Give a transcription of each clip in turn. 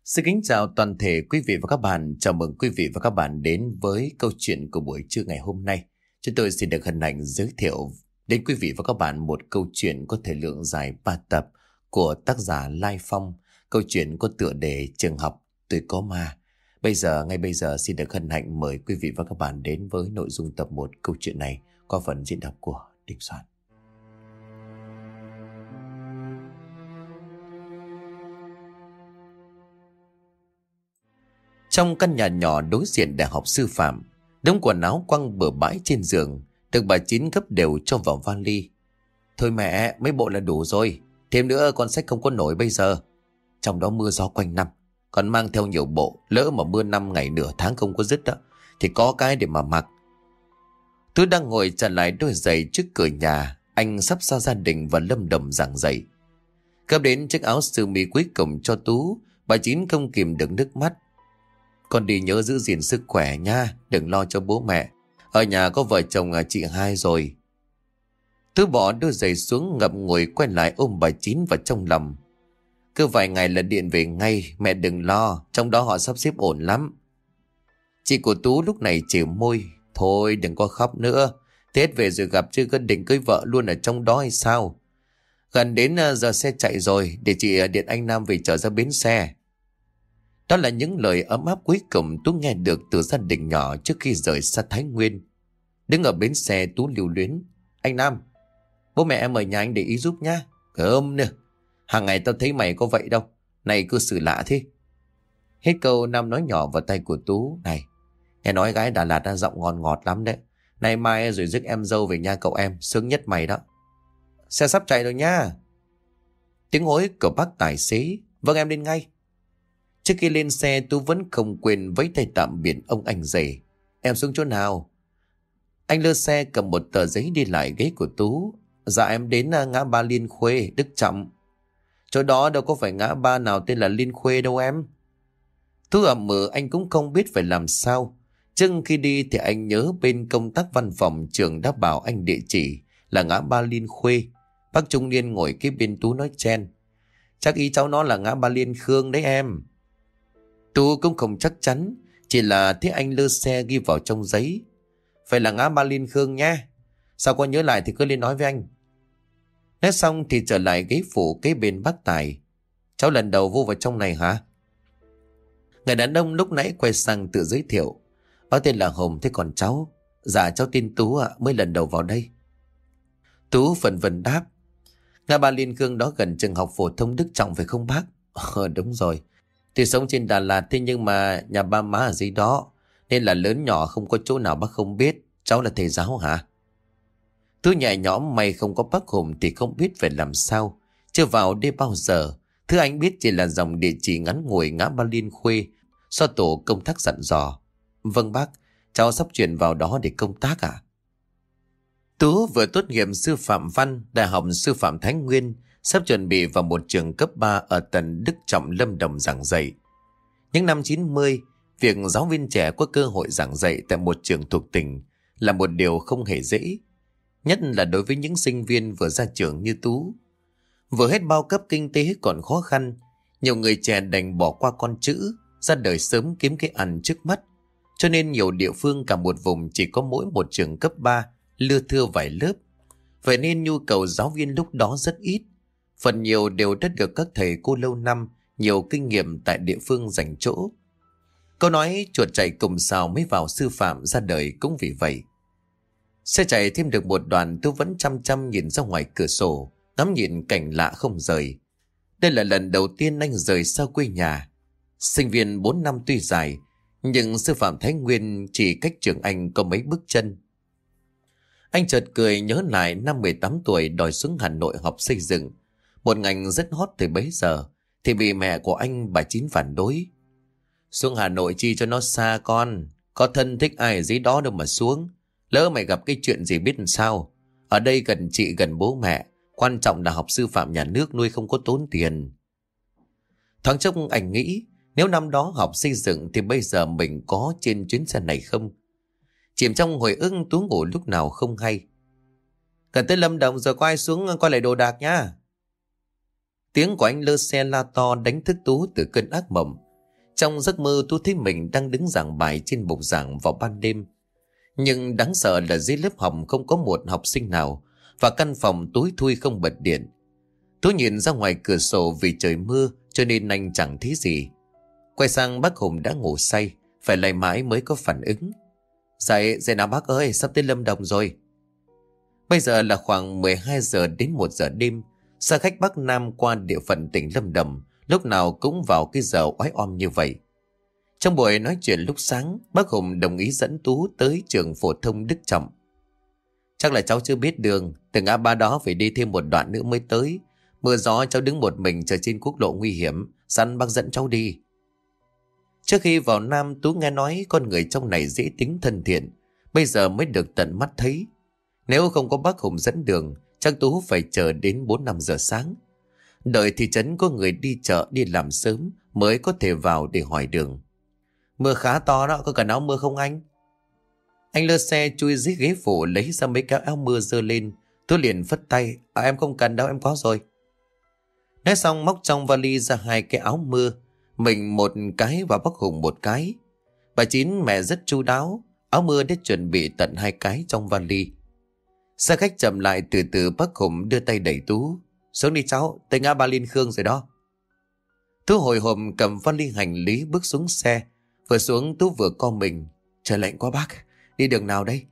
Xin kính chào toàn thể quý vị và các bạn. Chào mừng quý vị và các bạn đến với câu chuyện của buổi trưa ngày hôm nay. Chúng tôi xin được hân hạnh giới thiệu đến quý vị và các bạn một câu chuyện có thời lượng dài 3 tập của tác giả Lai Phong. Câu chuyện có tựa đề Trường học tôi có ma. Ngay bây giờ xin được hân hạnh mời quý vị và các bạn đến với nội dung tập 1 câu chuyện này qua phần diễn đọc của Đình Soạn. Trong căn nhà nhỏ đối diện đại học sư phạm, đống quần áo quăng bừa bãi trên giường được bà Chín gấp đều cho vào vali. Thôi mẹ, mấy bộ là đủ rồi, thêm nữa con xách không có nổi bây giờ. Trong đó mưa gió quanh năm, còn mang theo nhiều bộ, lỡ mà mưa 5 ngày nửa tháng không có dứt đó, thì có cái để mà mặc. Tú đang ngồi trả lại đôi giày trước cửa nhà, anh sắp xa gia đình và lâm đầm giảng dạy. Gấp đến chiếc áo sơ mi cuối cùng cho Tú, bà Chín không kìm được nước mắt. Con đi nhớ giữ gìn sức khỏe nha, đừng lo cho bố mẹ. Ở nhà có vợ chồng chị hai rồi. Tú bỏ đôi giày xuống ngậm ngùi quay lại ôm bà Chín vào trong lòng. Cứ vài ngày là điện về ngay, mẹ đừng lo, trong đó họ sắp xếp ổn lắm. Chị của Tú lúc này chịu môi. Thôi đừng có khóc nữa, Tết về rồi gặp chứ có định cưới vợ luôn ở trong đó hay sao? Gần đến giờ xe chạy rồi, để chị điện anh Nam về chở ra bến xe. Đó là những lời ấm áp cuối cùng Tú nghe được từ gia đình nhỏ trước khi rời xa Thái Nguyên. Đứng ở bến xe, Tú lưu luyến. Anh Nam, bố mẹ em mời nhà anh để ý giúp nhá. Cơm nữa, hàng ngày tao thấy mày có vậy đâu, này cư xử lạ thế. Hết câu, Nam nói nhỏ vào tay của Tú. Này, nghe nói gái Đà Lạt đã giọng ngon ngọt lắm đấy. Nay mai rồi rước em dâu về nhà cậu em, sướng nhất mày đó. Xe sắp chạy rồi nha. Tiếng hối của bác tài xế. Vâng, em lên ngay. Trước khi lên xe, Tú vẫn không quên vẫy tay tạm biệt ông anh rể. Em xuống chỗ nào? Anh lơ xe cầm một tờ giấy đi lại ghế của Tú. Dạ em đến ngã ba Liên Khuê, Đức Trọng. Chỗ đó đâu có phải ngã ba nào tên là Liên Khuê đâu em. Tú ậm ừ, anh cũng không biết phải làm sao. Trước khi đi thì anh nhớ bên công tác văn phòng trường đã bảo anh địa chỉ là ngã ba Liên Khuê. Bác trung niên ngồi kế bên Tú nói chen. Chắc ý cháu nó là ngã ba Liên Khương đấy em. Tú cũng không chắc chắn, chỉ là thấy anh lơ xe ghi vào trong giấy. Phải là ngã ba Liên Khương nha. Sao con nhớ lại thì cứ lên nói với anh. Nói xong thì trở lại ghế phụ kế bên bác Tài. Cháu lần đầu vô vào trong này hả? Người đàn ông lúc nãy quay sang tự giới thiệu. Bác tên là Hồng, thế còn cháu? Dạ cháu tên Tú ạ, mới lần đầu vào đây. Tú phần vần đáp. Ngã ba Liên Khương đó gần trường học phổ thông Đức Trọng phải không bác? Đúng rồi. Thì sống trên Đà Lạt, thế nhưng mà nhà ba má ở dưới đó, nên là lớn nhỏ không có chỗ nào bác không biết. Cháu là thầy giáo hả? Tú nhẹ nhõm, may không có bác Hùng thì không biết phải làm sao. Chưa vào đây bao giờ. Thứ anh biết chỉ là dòng địa chỉ ngắn ngủi ngã ba Liên Khuê, do tổ công tác dặn dò. Vâng bác, cháu sắp chuyển vào đó để công tác ạ. Tú vừa tốt nghiệp sư phạm văn Đại học Sư phạm Thái Nguyên, sắp chuẩn bị vào một trường cấp 3 ở tận Đức Trọng, Lâm Đồng giảng dạy. Những năm 90, việc giáo viên trẻ có cơ hội giảng dạy tại một trường thuộc tỉnh là một điều không hề dễ. Nhất là đối với những sinh viên vừa ra trường như Tú. Vừa hết bao cấp kinh tế còn khó khăn, nhiều người trẻ đành bỏ qua con chữ, ra đời sớm kiếm cái ăn trước mắt. Cho nên nhiều địa phương cả một vùng chỉ có mỗi một trường cấp 3, lưa thưa vài lớp. Vậy nên nhu cầu giáo viên lúc đó rất ít. Phần nhiều đều đã được các thầy cô lâu năm, nhiều kinh nghiệm tại địa phương dành chỗ. Câu nói chuột chạy cùng sào mới vào sư phạm ra đời cũng vì vậy. Xe chạy thêm được một đoạn, tôi vẫn chăm chăm nhìn ra ngoài cửa sổ, ngắm nhìn cảnh lạ không rời. Đây là lần đầu tiên anh rời xa quê nhà. Sinh viên 4 năm tuy dài, nhưng sư phạm Thái Nguyên chỉ cách trường anh có mấy bước chân. Anh chợt cười nhớ lại năm 18 tuổi đòi xuống Hà Nội học xây dựng, một ngành rất hot từ bấy giờ, thì bị mẹ của anh bà Chín phản đối. Xuống Hà Nội chi cho nó xa con, có thân thích ai ở dưới đó đâu mà xuống. Lỡ mày gặp cái chuyện gì biết làm sao. Ở đây gần chị gần bố mẹ, quan trọng là học sư phạm nhà nước nuôi không có tốn tiền. Thoáng chốc anh nghĩ, nếu năm đó học xây dựng thì bây giờ mình có trên chuyến xe này không? Chìm trong hồi ức, Tú ngủ lúc nào không hay. Gần tới Lâm Đồng rồi, có ai xuống coi lại đồ đạc nhá. Tiếng của anh lơ xe la to đánh thức Tú từ cơn ác mộng. Trong giấc mơ Tú thấy mình đang đứng giảng bài trên bục giảng vào ban đêm. Nhưng đáng sợ là dưới lớp học không có một học sinh nào, và căn phòng tối thui không bật điện. Tú nhìn ra ngoài cửa sổ vì trời mưa cho nên anh chẳng thấy gì. Quay sang bác Hùng đã ngủ say, phải lay mãi mới có phản ứng. Dậy, dậy nào bác ơi, sắp tới Lâm Đồng rồi. Bây giờ là khoảng 12 giờ đến 1 giờ đêm. Xe khách Bắc Nam qua địa phận tỉnh Lâm Đồng lúc nào cũng vào cái giờ oái oăm như vậy. Trong buổi nói chuyện lúc sáng, bác Hùng đồng ý dẫn Tú tới trường phổ thông Đức Trọng. Chắc là cháu chưa biết đường, từ ngã ba đó phải đi thêm một đoạn nữa mới tới. Mưa gió cháu đứng một mình chờ trên quốc lộ nguy hiểm, sẵn bác dẫn cháu đi. Trước khi vào Nam, Tú nghe nói con người trong này dễ tính thân thiện, bây giờ mới được tận mắt thấy. Nếu không có bác Hùng dẫn đường, chắc Tú phải chờ đến 4-5 giờ sáng. Đợi thị trấn có người đi chợ đi làm sớm mới có thể vào để hỏi đường. Mưa khá to đó, có cần áo mưa không anh? Anh lơ xe chui dưới ghế phụ lấy ra mấy cái áo mưa giơ lên. Tú liền phất tay, em không cần đâu, em có rồi. Nói xong móc trong vali ra 2 cái áo mưa, mình một cái và bác Hùng một cái. Bà Chín mẹ rất chu đáo, áo mưa đã chuẩn bị tận 2 cái trong vali. Xe khách chậm lại từ từ, bác Hùng đưa tay đẩy Tú. Xuống đi cháu, tới ngã ba Liên Khương rồi đó. Tú hồi hộp cầm vali hành lý bước xuống xe. Vừa xuống Tú vừa co mình. Trời lạnh quá bác, đi đường nào đây?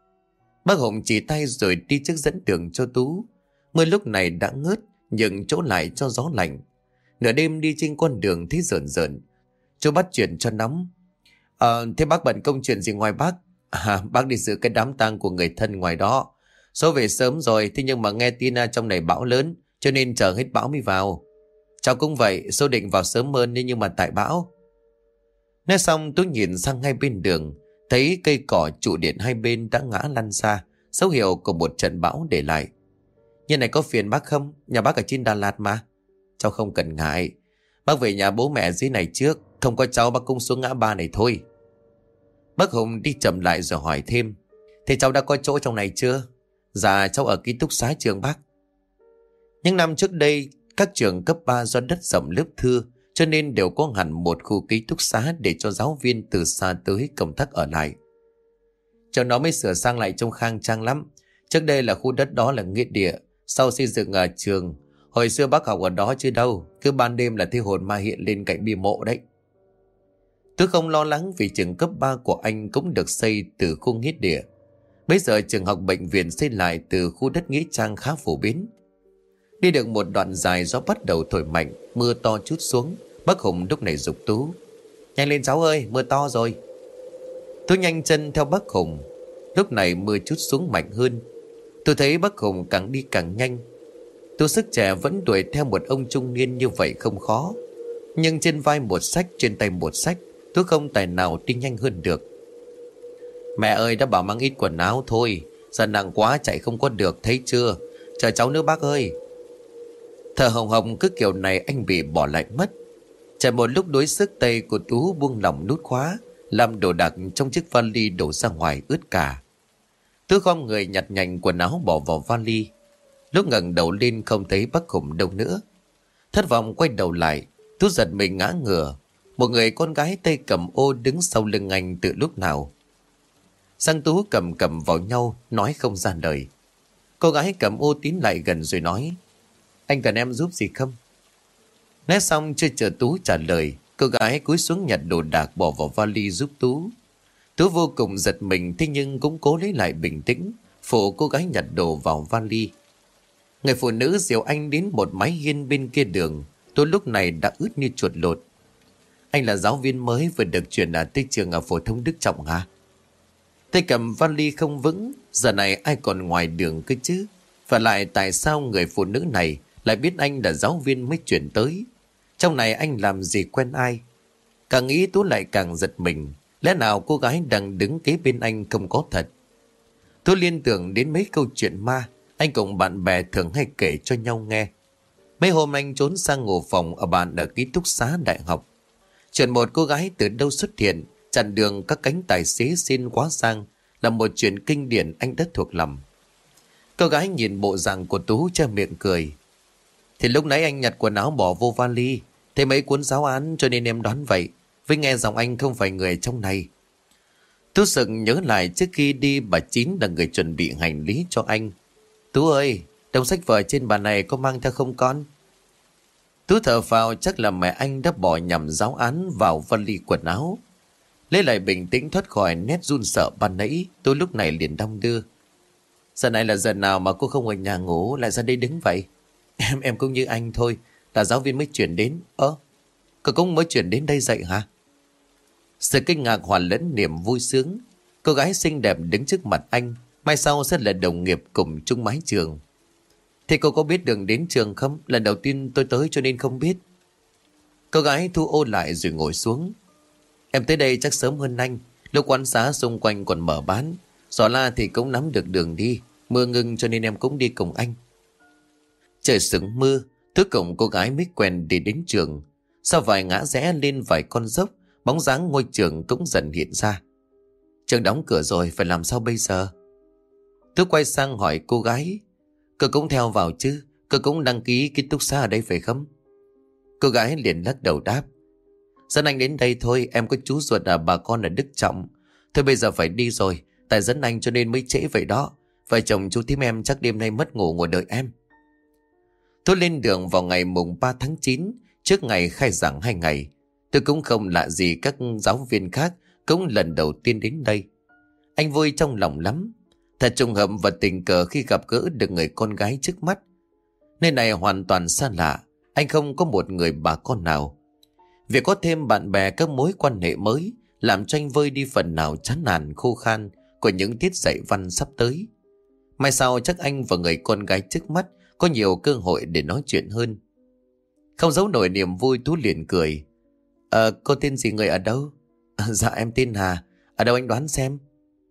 Bác Hùng chỉ tay rồi đi trước dẫn đường cho Tú. Mưa lúc này đã ngớt, nhưng chỗ lại cho gió lạnh. Nửa đêm đi trên con đường thấy rợn rợn. Chú bắt chuyện cho nóng. Thế bác bận công chuyện gì ngoài bác? Bác đi dự cái đám tang của người thân ngoài đó. Số về sớm rồi, thế nhưng mà nghe tin trong này bão lớn, cho nên chờ hết bão mới vào. Cháu cũng vậy, số định vào sớm hơn nhưng mà tại bão. Nói xong tôi nhìn sang hai bên đường, thấy cây cỏ trụ điện hai bên đã ngã lăn xa, dấu hiệu của một trận bão để lại. Như này có phiền bác không? Nhà bác ở trên Đà Lạt mà. Cháu không cần ngại, bác về nhà bố mẹ dưới này trước, không có cháu bác cũng xuống ngã ba này thôi. Bác Hùng đi chậm lại rồi hỏi thêm. Thế cháu đã có chỗ trong này chưa? Dạ cháu ở ký túc xá trường bác. Những năm trước đây, các trường cấp 3 do đất rộng lớp thưa cho nên đều có hẳn một khu ký túc xá để cho giáo viên từ xa tới công tác ở lại. Cho nó mới sửa sang lại trông khang trang lắm. Trước đây là khu đất đó là nghĩa địa, sau xây dựng ở trường. Hồi xưa bác học ở đó chứ đâu, cứ ban đêm là thấy hồn ma hiện lên cạnh bia mộ đấy. Tôi không lo lắng vì trường cấp 3 của anh cũng được xây từ khu nghĩa địa. Bây giờ trường học bệnh viện xây lại từ khu đất nghĩa trang khá phổ biến. Đi được một đoạn dài gió bắt đầu thổi mạnh, mưa to chút xuống. Bác Hùng lúc này giục Tú. Nhanh lên cháu ơi, mưa to rồi. Tú nhanh chân theo bác Hùng. Lúc này mưa chút xuống mạnh hơn. Tôi thấy bác Hùng càng đi càng nhanh. Tú sức trẻ vẫn đuổi theo một ông trung niên như vậy không khó. Nhưng trên vai một sách, trên tay một sách, Tú không tài nào đi nhanh hơn được. Mẹ ơi, đã bảo mang ít quần áo thôi, giờ nặng quá chạy không có được, thấy chưa? Chờ cháu nữa bác ơi. Thở hồng hồng cứ kiểu này anh bị bỏ lại mất. Chạy một lúc đuối sức, tay của Tú buông lỏng nút khóa, làm đồ đạc trong chiếc vali đổ ra ngoài ướt cả. Tú khom người nhặt nhạnh quần áo bỏ vào vali. Lúc ngẩng đầu lên không thấy bác Hùng đâu nữa. Thất vọng quay đầu lại, Tú giật mình ngã ngửa. Một người con gái tay cầm ô đứng sau lưng anh từ lúc nào. Sang Tú cầm vào nhau, nói không ra lời. Cô gái cầm ô tiến lại gần rồi nói. Anh cần em giúp gì không? Nói xong chưa chờ Tú trả lời, cô gái cúi xuống nhặt đồ đạc bỏ vào vali giúp Tú. Tú vô cùng giật mình, thế nhưng cũng cố lấy lại bình tĩnh, phụ cô gái nhặt đồ vào vali. Người phụ nữ dìu anh đến một mái hiên bên kia đường. Tú lúc này đã ướt như chuột lột. Anh là giáo viên mới vừa được chuyển tới trường ở phổ thông Đức Trọng hả? Tay cầm vali không vững, giờ này ai còn ngoài đường cơ chứ? Và lại tại sao người phụ nữ này lại biết anh là giáo viên mới chuyển tới? Trong này anh làm gì quen ai? Càng nghĩ Tú lại càng giật mình. Lẽ nào cô gái đang đứng kế bên anh không có thật? Tú liên tưởng đến mấy câu chuyện ma anh cùng bạn bè thường hay kể cho nhau nghe. Mấy hôm anh trốn sang ngủ phòng ở bạn ở ký túc xá đại học. Chuyện một cô gái từ đâu xuất hiện chặn đường các cánh tài xế xin quá sang là một chuyện kinh điển anh đã thuộc lòng. Cô gái nhìn bộ dạng của Tú che miệng cười. Thì lúc nãy anh nhặt quần áo bỏ vô vali, thấy mấy cuốn giáo án cho nên em đoán vậy. Vinh nghe giọng anh không phải người trong này. Tú sực nhớ lại trước khi đi bà Chín là người chuẩn bị hành lý cho anh. Tú ơi, đống sách vở trên bàn này có mang theo không con? Tú thở phào, chắc là mẹ anh đã bỏ nhầm giáo án vào vali quần áo. Lấy lại bình tĩnh thoát khỏi nét run sợ ban nãy, tôi lúc này liền đong đưa. Giờ này là giờ nào mà cô không ở nhà ngủ lại ra đây đứng vậy? Em cũng như anh thôi, là giáo viên mới chuyển đến. Cô cũng mới chuyển đến đây dạy hả? Sự kinh ngạc hòa lẫn niềm vui sướng. Cô gái xinh đẹp đứng trước mặt anh, mai sau sẽ là đồng nghiệp cùng chung mái trường. Thì cô có biết đường đến trường không? Lần đầu tiên tôi tới cho nên không biết. Cô gái thu ô lại rồi ngồi xuống. Em tới đây chắc sớm hơn anh. Lúc quán xá xung quanh còn mở bán, xỏ la thì cũng nắm được đường đi. Mưa ngưng cho nên em cũng đi cùng anh. Trời sững mưa, cuối cùng cô gái mới quen đi đến trường. Sau vài ngã rẽ lên vài con dốc, bóng dáng ngôi trường cũng dần hiện ra. Trường đóng cửa rồi, phải làm sao bây giờ? Tôi quay sang hỏi cô gái. Cô cũng theo vào chứ? Cô cũng đăng ký ký túc xá ở đây phải không? Cô gái liền lắc đầu đáp. Dẫn anh đến đây thôi, em có chú ruột bà con ở Đức Trọng. Thôi bây giờ phải đi rồi, tại dẫn anh cho nên mới trễ vậy đó. Vợ chồng chú thím em chắc đêm nay mất ngủ ngồi đợi em. Tôi lên đường vào ngày mùng 3 tháng 9, trước ngày khai giảng 2 ngày. Tôi cũng không lạ gì các giáo viên khác cũng lần đầu tiên đến đây. Anh vui trong lòng lắm. Thật trùng hợp và tình cờ khi gặp gỡ được người con gái trước mắt. Nơi này hoàn toàn xa lạ, anh không có một người bà con nào. Việc có thêm bạn bè, các mối quan hệ mới làm cho anh vơi đi phần nào chán nản khô khan của những tiết dạy văn sắp tới. Mai sau chắc anh và người con gái trước mắt có nhiều cơ hội để nói chuyện hơn. Không giấu nổi niềm vui, Tú liền cười. Cô tên gì, người ở đâu? Dạ em tên Hà. Ở đâu anh đoán xem.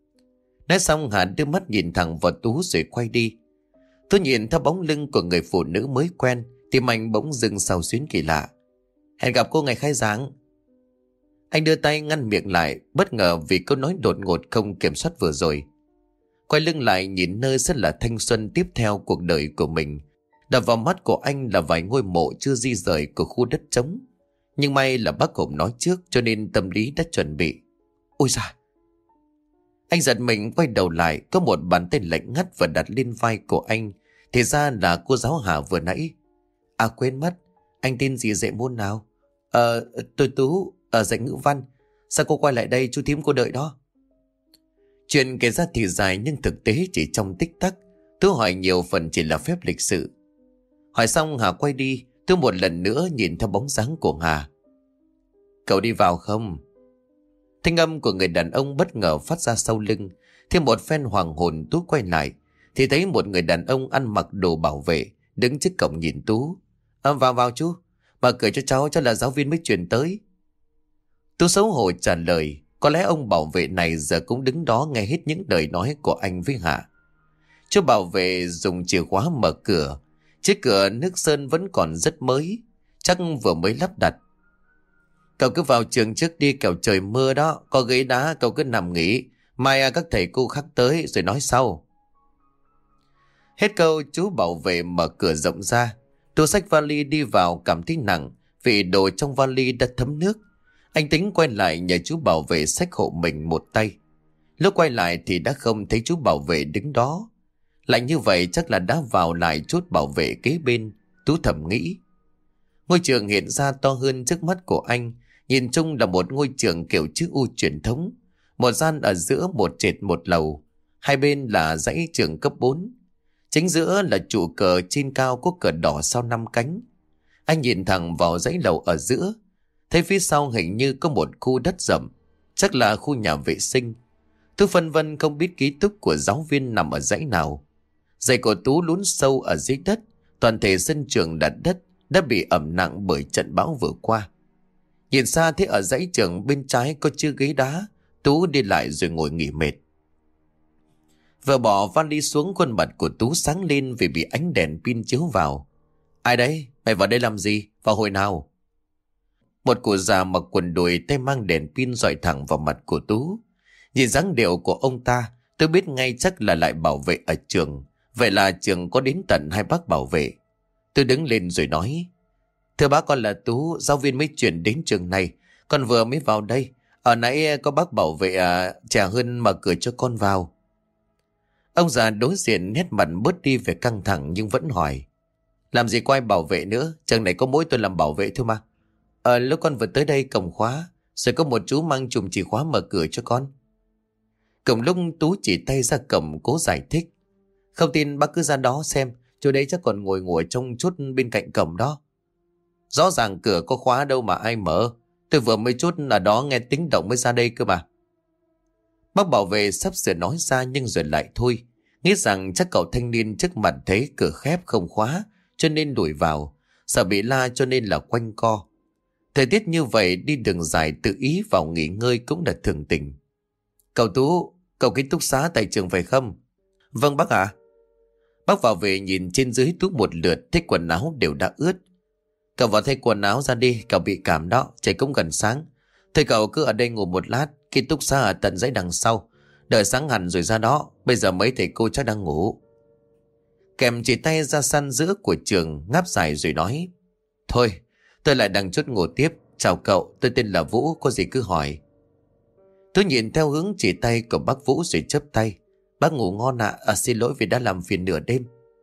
Nói xong Hà đưa mắt nhìn thẳng vào Tú rồi quay đi. Tôi nhìn theo bóng lưng của người phụ nữ mới quen, tim anh bỗng dưng xao xuyến kỳ lạ. Hẹn gặp cô ngày khai giảng. Anh đưa tay ngăn miệng lại, bất ngờ vì câu nói đột ngột không kiểm soát vừa rồi. Quay lưng lại nhìn nơi rất là thanh xuân tiếp theo cuộc đời của mình. Đập vào mắt của anh là vài ngôi mộ chưa di rời của khu đất trống. Nhưng may là bác Hùng nói trước cho nên tâm lý đã chuẩn bị. Ôi da! Anh giật mình quay đầu lại, có một bàn tay lạnh ngắt và đặt lên vai của anh. Thì ra là cô giáo Hà vừa nãy. À quên mất, anh tên gì dạy môn nào? Tôi Tú, dạy ngữ văn. Sao cô quay lại đây, chú thím cô đợi đó. Chuyện kể ra thì dài nhưng thực tế chỉ trong tích tắc. Tú hỏi nhiều phần chỉ là phép lịch sự. Hỏi xong Hà quay đi, tôi một lần nữa nhìn theo bóng dáng của Hà. Cậu đi vào không? Thanh âm của người đàn ông bất ngờ phát ra sau lưng. Thêm một phen hoàng hồn, Tú quay lại thì thấy một người đàn ông ăn mặc đồ bảo vệ đứng trước cổng nhìn Tú. Vào chú, mở cửa cho cháu là giáo viên mới chuyển tới. Tú xấu hổ trả lời. Có lẽ ông bảo vệ này giờ cũng đứng đó nghe hết những lời nói của anh với Hạ. Chú bảo vệ dùng chìa khóa mở cửa. Chiếc cửa nước sơn vẫn còn rất mới, chắc vừa mới lắp đặt. Cậu cứ vào trường trước đi, kẻo trời mưa đó, có ghế đá cậu cứ nằm nghỉ, mai các thầy cô khác tới rồi nói sau. Hết câu chú bảo vệ mở cửa rộng ra. Tú xách vali đi vào cảm thấy nặng vì đồ trong vali đã thấm nước. Anh tính quay lại nhờ chú bảo vệ xách hộ mình một tay. Lúc quay lại thì đã không thấy chú bảo vệ đứng đó. Lại như vậy chắc là đã vào lại chốt bảo vệ kế bên. Tú thầm nghĩ. Ngôi trường hiện ra to hơn trước mắt của anh. Nhìn chung là một ngôi trường kiểu chữ U truyền thống. Một gian ở giữa, một trệt một lầu. Hai bên là dãy trường cấp 4. Chính giữa là trụ cờ, trên cao có cờ đỏ sau 5 cánh. Anh nhìn thẳng vào dãy lầu ở giữa, thấy phía sau hình như có một khu đất rộng, chắc là khu nhà vệ sinh. Tú phân vân không biết ký túc của giáo viên nằm ở dãy nào. Giày của Tú lún sâu ở dưới đất, toàn thể sân trường đặt đất đã bị ẩm nặng bởi trận bão vừa qua. Nhìn xa thấy ở dãy trường bên trái có chiếc ghế đá. Tú đi lại rồi ngồi nghỉ mệt. Vừa bỏ vali xuống, khuôn mặt của Tú sáng lên vì bị ánh đèn pin chiếu vào. Ai đấy? Mày vào đây làm gì? Vào hồi nào? Một cụ già mặc quần đùi, tay mang đèn pin dọi thẳng vào mặt của Tú. Nhìn dáng điệu của ông ta, tôi biết ngay chắc là lại bảo vệ ở trường. Vậy là trường có đến tận 2 bác bảo vệ. Tôi đứng lên rồi nói. Thưa bác, con là Tú, giáo viên mới chuyển đến trường này. Con vừa mới vào đây. Ở nãy có bác bảo vệ trẻ hơn mở cửa cho con vào. Ông già đối diện nét mặt bớt đi về căng thẳng nhưng vẫn hỏi. Làm gì có ai bảo vệ nữa, chẳng này có mỗi tôi làm bảo vệ thôi mà. Lúc con vừa tới đây cổng khóa, rồi có một chú mang chùm chìa khóa mở cửa cho con. Cùng lúc Tú chỉ tay ra cổng cố giải thích. Không tin bác cứ ra đó xem, chỗ đấy chắc còn ngồi trong chốt bên cạnh cổng đó. Rõ ràng cửa có khóa đâu mà ai mở. Tôi vừa mới chốt ở đó nghe tiếng động mới ra đây cơ mà. Bác bảo vệ sắp sửa nói ra nhưng rồi lại thôi. Nghĩ rằng chắc cậu thanh niên trước mặt thấy cửa khép không khóa cho nên đuổi vào. Sợ bị la cho nên là quanh co. Thời tiết như vậy đi đường dài tự ý vào nghỉ ngơi cũng là thường tình. Cậu Tú, cậu ký túc xá tại trường phải không? Vâng bác ạ. Bác vào về nhìn trên dưới Tú một lượt, thấy quần áo đều đã ướt. Cậu vào thay quần áo ra đi, cậu bị cảm đó, trời cũng gần sáng. Thôi cậu cứ ở đây ngủ một lát, ký túc xá ở tận dãy đằng sau. Đợi sáng hẳn rồi ra đó, bây giờ mấy thầy cô chắc đang ngủ. Kèm chỉ tay ra sân giữa của trường, ngáp dài rồi nói. Thôi, tôi lại đang chốt ngủ tiếp. Chào cậu, tôi tên là Vũ, có gì cứ hỏi. Tôi nhìn theo hướng chỉ tay của bác Vũ rồi chớp tay. Bác ngủ ngon ạ, xin lỗi vì đã làm phiền nửa đêm.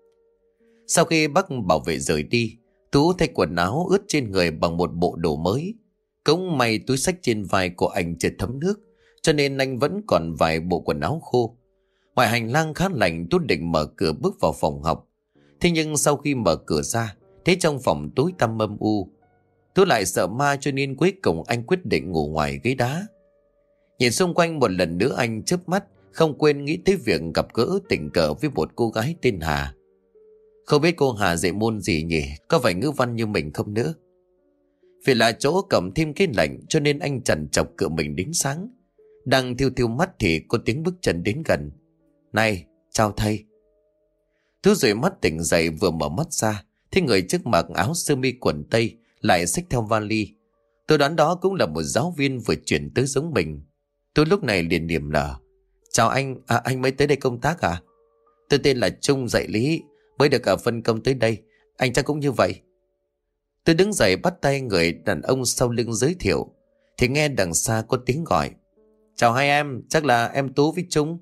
Sau khi bác bảo vệ rời đi, Tú thay quần áo ướt trên người bằng một bộ đồ mới. Cũng may túi xách trên vai của anh chưa thấm nước, cho nên anh vẫn còn vài bộ quần áo khô. Ngoài hành lang khá lạnh, Tú định mở cửa bước vào phòng học. Thế nhưng sau khi mở cửa ra, thấy trong phòng tối tăm âm u. Tú lại sợ ma cho nên cuối cùng anh quyết định ngủ ngoài ghế đá. Nhìn xung quanh một lần nữa anh chớp mắt, không quên nghĩ tới việc gặp gỡ tình cờ với một cô gái tên Hà. Không biết cô Hà dạy môn gì nhỉ, có phải ngữ văn như mình không nữa. Vì là chỗ cầm thêm cái lạnh cho nên anh chằn chọc cửa mình đến sáng. Đang thiêu thiêu mắt thì có tiếng bước chân đến gần. Này, chào thầy. Tú rồi mắt tỉnh dậy vừa mở mắt ra, thấy người trước mặc áo sơ mi quần tây lại xách theo vali. Tôi đoán đó cũng là một giáo viên vừa chuyển tới giống mình. Tôi lúc này liền niềm nở. Chào anh, anh mới tới đây công tác à? Tôi tên là Trung dạy lý, mới được phân công tới đây. Anh chắc cũng như vậy. Tôi đứng dậy bắt tay người đàn ông sau lưng giới thiệu. Thì nghe đằng xa có tiếng gọi. Chào hai em, chắc là em Tú với Trung.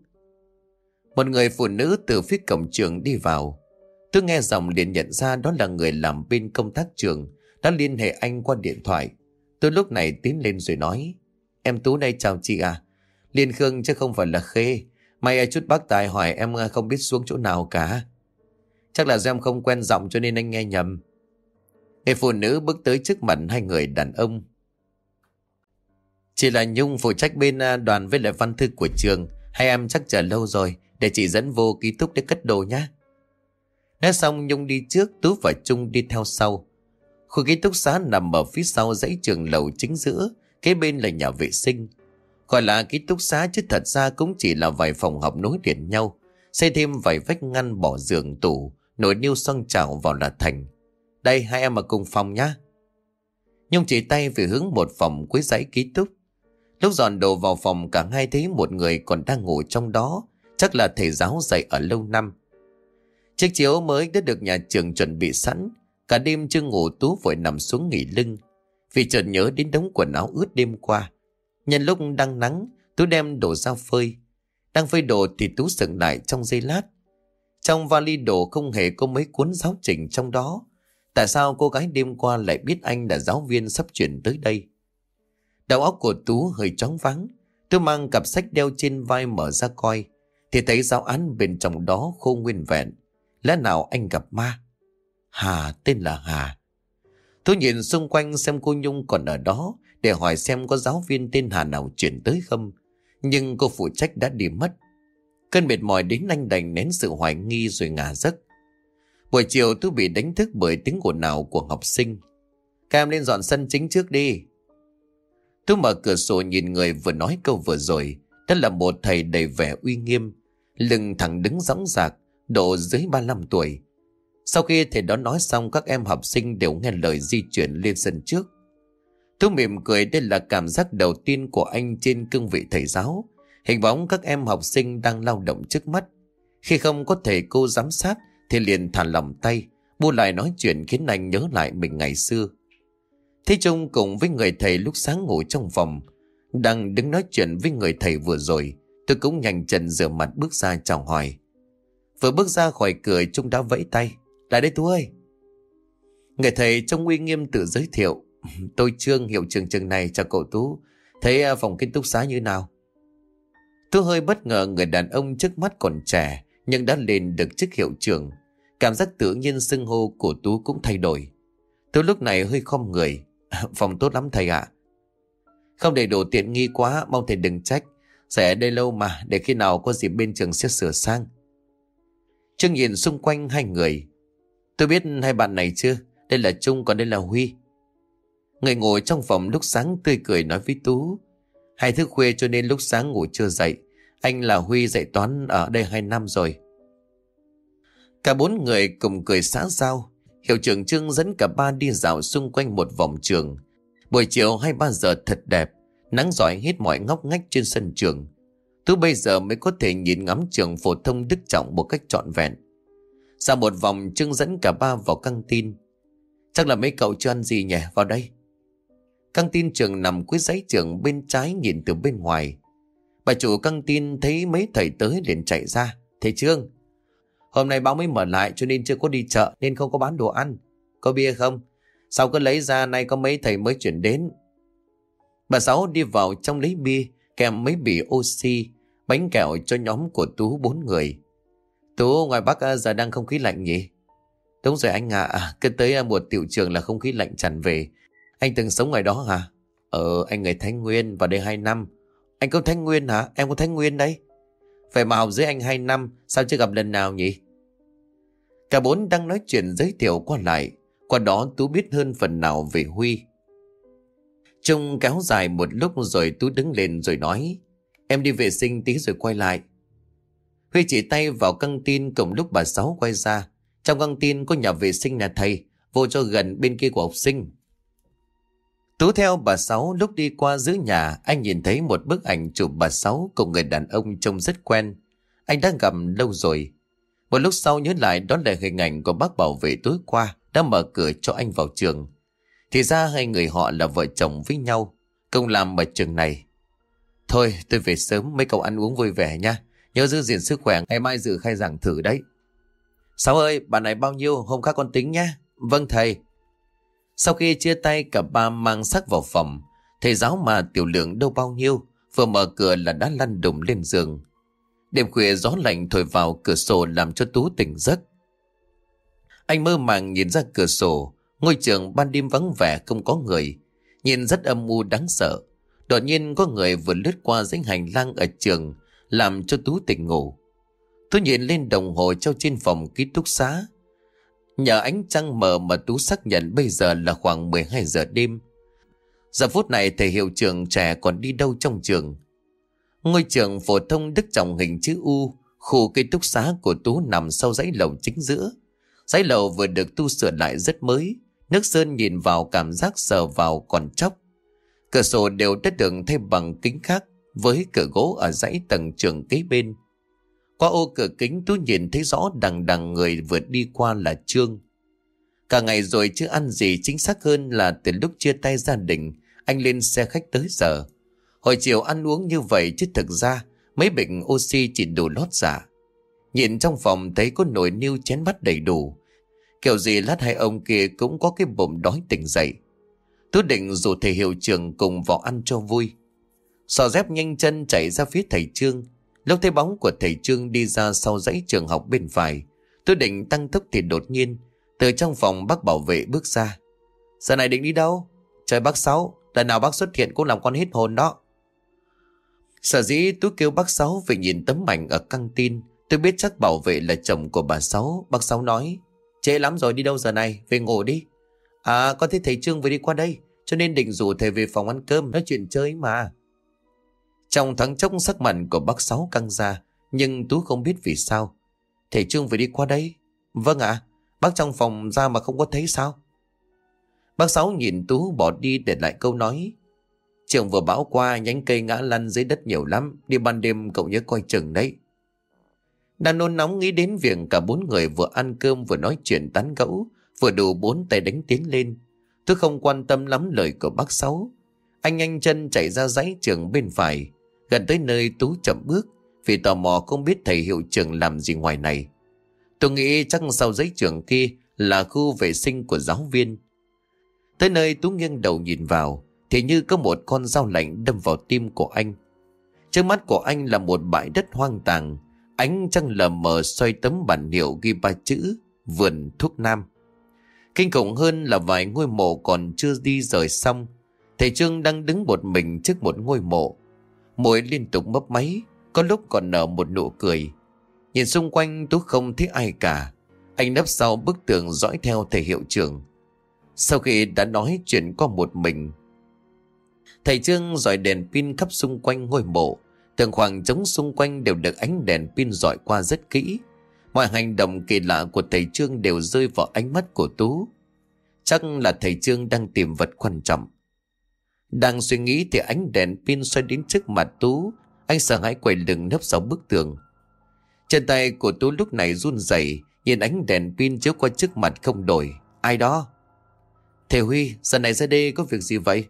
Một người phụ nữ từ phía cổng trường đi vào. Tôi nghe giọng liền nhận ra đó là người làm bên công tác trường, đã liên hệ anh qua điện thoại. Tôi lúc này tiến lên rồi nói. Em Tú đây chào chị à. Liên Khương chứ không phải là Khê. May chút bác Tài hỏi em không biết xuống chỗ nào cả. Chắc là do em không quen giọng cho nên anh nghe nhầm. Người phụ nữ bước tới trước mặt hai người đàn ông. Chị là Nhung phụ trách bên đoàn với lại văn thư của trường. Hai em chắc chờ lâu rồi, để chị dẫn vô ký túc để cất đồ nhá. Nói xong Nhung đi trước, Tú và Trung đi theo sau. Khu ký túc xá nằm ở phía sau dãy trường lầu chính giữa, kế bên là nhà vệ sinh. Gọi là ký túc xá chứ thật ra cũng chỉ là vài phòng học nối liền nhau, xây thêm vài vách ngăn, bỏ giường tủ, nồi niêu xoong chảo vào là thành. Đây, hai em ở cùng phòng nhá. Nhung chỉ tay về hướng một phòng cuối dãy ký túc. Lúc dọn đồ vào phòng, cả hai thấy một người còn đang ngủ trong đó, chắc là thầy giáo dạy ở lâu năm. Chiếc chiếu mới đã được nhà trường chuẩn bị sẵn. Cả đêm chưa ngủ, Tú vội nằm xuống nghỉ lưng, vì chợt nhớ đến đống quần áo ướt đêm qua. Nhân lúc đang nắng, Tú đem đồ ra phơi. Đang phơi đồ thì Tú sững lại trong giây lát. Trong vali đồ không hề có mấy cuốn giáo trình trong đó. Tại sao cô gái đêm qua lại biết anh là giáo viên sắp chuyển tới đây? Đầu óc của Tú hơi choáng váng. Tú mang cặp sách đeo trên vai mở ra coi, thì thấy giáo án bên trong đó khô nguyên vẹn. Lẽ nào anh gặp ma? Hà, tên là Hà. Tú nhìn xung quanh xem cô Nhung còn ở đó, để hỏi xem có giáo viên tên Hà nào chuyển tới không. Nhưng cô phụ trách đã đi mất. Cơn mệt mỏi đến anh đành nén sự hoài nghi rồi ngả giấc. Buổi chiều Tú bị đánh thức bởi tiếng ồn ào của học sinh. Các em lên dọn sân chính trước đi. Tú mở cửa sổ nhìn người vừa nói câu vừa rồi. Đó là một thầy đầy vẻ uy nghiêm, lưng thẳng đứng dõng dạc, độ dưới 35 tuổi. Sau khi thầy đó nói xong, các em học sinh đều nghe lời di chuyển lên sân trước. Tú mỉm cười, đây là cảm giác đầu tiên của anh trên cương vị thầy giáo. Hình bóng các em học sinh đang lao động trước mắt. Khi không có thầy cô giám sát thì liền thả lỏng tay, buông lại nói chuyện, khiến anh nhớ lại mình ngày xưa. Thế Trung cùng với người thầy lúc sáng ngủ trong phòng, đang đứng nói chuyện với người thầy vừa rồi. Tôi cũng nhanh chân rửa mặt bước ra chào hỏi. Vừa bước ra khỏi cửa, Trung đã vẫy tay. Lại đây Tú ơi. Người thầy trông uy nghiêm tự giới thiệu. Tôi Trương, hiệu trưởng trường này, chào cậu Tú. Thấy phòng ký túc xá như nào? Tú hơi bất ngờ, người đàn ông trước mắt còn trẻ nhưng đã lên được chức hiệu trưởng. Cảm giác tự nhiên xưng hô của Tú cũng thay đổi. Tú lúc này hơi khom người. Phòng tốt lắm thầy ạ. Không đầy đủ tiện nghi quá, mong thầy đừng trách. Sẽ ở đây lâu mà, để khi nào có dịp bên trường sẽ sửa sang. Trương nhìn xung quanh hai người. Tôi biết hai bạn này chưa? Đây là Trung, còn đây là Huy. Người ngồi trong phòng lúc sáng tươi cười nói với Tú. Hay thức khuya cho nên lúc sáng ngủ chưa dậy. Anh là Huy, dạy toán ở đây 2 năm rồi. Cả 4 người cùng cười xã giao. Hiệu trưởng Trương dẫn cả ba đi dạo xung quanh một vòng trường. Buổi chiều 2-3 giờ thật đẹp. Nắng rọi hết mọi ngóc ngách trên sân trường. Tú bây giờ mới có thể nhìn ngắm trường phổ thông Đức Trọng một cách trọn vẹn. Sau một vòng, Trương dẫn cả ba vào căng tin. Chắc là mấy cậu chưa ăn gì nhỉ, vào đây. Căng tin trường nằm cuối dãy trường bên trái, nhìn từ bên ngoài. Bà chủ căng tin thấy mấy thầy tới liền chạy ra. Thầy Trương, hôm nay báo mới mở lại cho nên chưa có đi chợ nên không có bán đồ ăn. Có bia không? Sau cứ lấy ra, nay có mấy thầy mới chuyển đến. Bà Sáu đi vào trong lấy bia kèm mấy bỉ oxy, bánh kẹo cho nhóm của Tú 4 người. Tú, ngoài Bắc giờ đang không khí lạnh nhỉ? Đúng rồi anh ạ, cứ tới mùa tiệu trường là không khí lạnh tràn về. Anh từng sống ngoài đó hả? Anh người Thái Nguyên, vào đây 2 năm. Anh có Thái Nguyên hả? Em có Thái Nguyên đấy. Vậy mà học dưới anh 2 năm, sao chưa gặp lần nào nhỉ? Cả 4 đang nói chuyện giới thiệu qua lại. Qua đó Tú biết hơn phần nào về Huy. Trung kéo dài một lúc rồi Tú đứng lên rồi nói. Em đi vệ sinh tí rồi quay lại. Huy chỉ tay vào căng tin cùng lúc bà Sáu quay ra. Trong căng tin có nhà vệ sinh nè thầy, vô cho gần bên kia của học sinh. Tú theo bà Sáu lúc đi qua dưới nhà, anh nhìn thấy một bức ảnh chụp bà Sáu cùng người đàn ông trông rất quen. Anh đã gặp lâu rồi. Một lúc sau nhớ lại đó là hình ảnh của bác bảo vệ tối qua đã mở cửa cho anh vào trường. Thì ra hai người họ là vợ chồng với nhau, cùng làm ở trường này. Thôi tôi về sớm, mấy cậu ăn uống vui vẻ nha. Nhớ giữ gìn sức khỏe, ngày mai dự khai giảng thử đấy. Sáu ơi, bạn này bao nhiêu, hôm khác con tính nhé. Vâng thầy. Sau khi chia tay, cả ba mang xác vào phòng. Thầy giáo mà tiểu lượng đâu bao nhiêu, vừa mở cửa là đã lăn đùng lên giường. Đêm khuya gió lạnh thổi vào cửa sổ làm cho Tú tỉnh giấc. Anh mơ màng nhìn ra cửa sổ, ngôi trường ban đêm vắng vẻ không có người, nhìn rất âm u đáng sợ. Đột nhiên có người vừa lướt qua dãy hành lang ở trường, làm cho Tú tỉnh ngủ. Tú nhìn lên đồng hồ treo trên phòng ký túc xá. Nhờ ánh trăng mờ mà Tú xác nhận bây giờ là khoảng 12 giờ đêm. Giờ phút này thầy hiệu trưởng trẻ còn đi đâu trong trường. Ngôi trường phổ thông Đức Trọng hình chữ U, khu ký túc xá của Tú nằm sau dãy lầu chính giữa. Dãy lầu vừa được tu sửa lại rất mới, nước sơn nhìn vào cảm giác sờ vào còn chóc. Cửa sổ đều đã được thay bằng kính khác với cửa gỗ ở dãy tầng trường kế bên. Qua ô cửa kính Tú nhìn thấy rõ đằng đằng người vừa đi qua là Trương. Cả ngày rồi chưa ăn gì, chính xác hơn là từ lúc chia tay gia đình anh lên xe khách tới giờ. Hồi chiều ăn uống như vậy chứ thực ra mấy bình oxy chỉ đủ lót dạ. Nhìn trong phòng thấy có nồi niêu chén bát đầy đủ. Kiểu gì lát hai ông kia cũng có cái bụng đói tỉnh dậy. Tú định rủ thầy hiệu trưởng cùng vào ăn cho vui. Xò dép nhanh chân chạy ra phía thầy Trương. Lúc thấy bóng của thầy Trương đi ra sau dãy trường học bên phải, Tú định tăng tốc thì đột nhiên từ trong phòng bác bảo vệ bước ra. Giờ này định đi đâu? Trời bác Sáu, lần nào bác xuất hiện cũng làm con hết hồn đó. Sở dĩ Tú kêu bác Sáu vì nhìn tấm ảnh ở căng tin, tôi biết chắc bảo vệ là chồng của bà Sáu. Bác Sáu nói, trễ lắm rồi, đi đâu giờ này, về ngủ đi. À, con thấy thầy Trương vừa đi qua đây, cho nên định rủ thầy về phòng ăn cơm nói chuyện chơi mà. Trong thoáng chốc sắc mặt của bác Sáu căng ra, nhưng Tú không biết vì sao. Thầy Trương vừa đi qua đây. Vâng ạ, bác trong phòng ra mà không có thấy sao? Bác Sáu nhìn Tú bỏ đi để lại câu nói. Trường vừa bão qua, nhánh cây ngã lăn dưới đất nhiều lắm, đi ban đêm cậu nhớ coi chừng đấy. Đang nôn nóng nghĩ đến việc cả 4 người vừa ăn cơm vừa nói chuyện tán gẫu, vừa đủ 4 tay đánh tiếng lên. Tôi không quan tâm lắm lời của bác Sáu. Anh nhanh chân chạy ra dãy trường bên phải. Gần tới nơi Tú chậm bước, vì tò mò không biết thầy hiệu trưởng làm gì ngoài này. Tôi nghĩ chắc sau dãy trường kia là khu vệ sinh của giáo viên. Tới nơi Tú nghiêng đầu nhìn vào, thì như có một con dao lạnh đâm vào tim của anh. Trước mắt của anh là một bãi đất hoang tàn, ánh trăng lờ mờ xoay tấm bảng hiệu ghi 3 chữ Vườn Thuốc Nam. Kinh khủng hơn là vài ngôi mộ còn chưa đi rời xong. Thầy Trương đang đứng một mình trước một ngôi mộ, môi liên tục mấp máy, có lúc còn nở một nụ cười. Nhìn xung quanh Tú không thấy ai cả. Anh nấp sau bức tường dõi theo thầy hiệu trưởng. Sau khi đã nói chuyện qua một mình, thầy Trương dọi đèn pin khắp xung quanh ngôi mộ. Từng khoảng trống xung quanh đều được ánh đèn pin dọi qua rất kỹ. Mọi hành động kỳ lạ của thầy Trương đều rơi vào ánh mắt của Tú. Chắc là thầy Trương đang tìm vật quan trọng. Đang suy nghĩ thì ánh đèn pin xoay đến trước mặt Tú. Anh sợ hãi quay lưng nấp sau bức tường. Chân tay của Tú lúc này run rẩy, nhìn ánh đèn pin chiếu qua trước mặt không đổi. Ai đó? Thầy Huy, giờ này ra đây có việc gì vậy?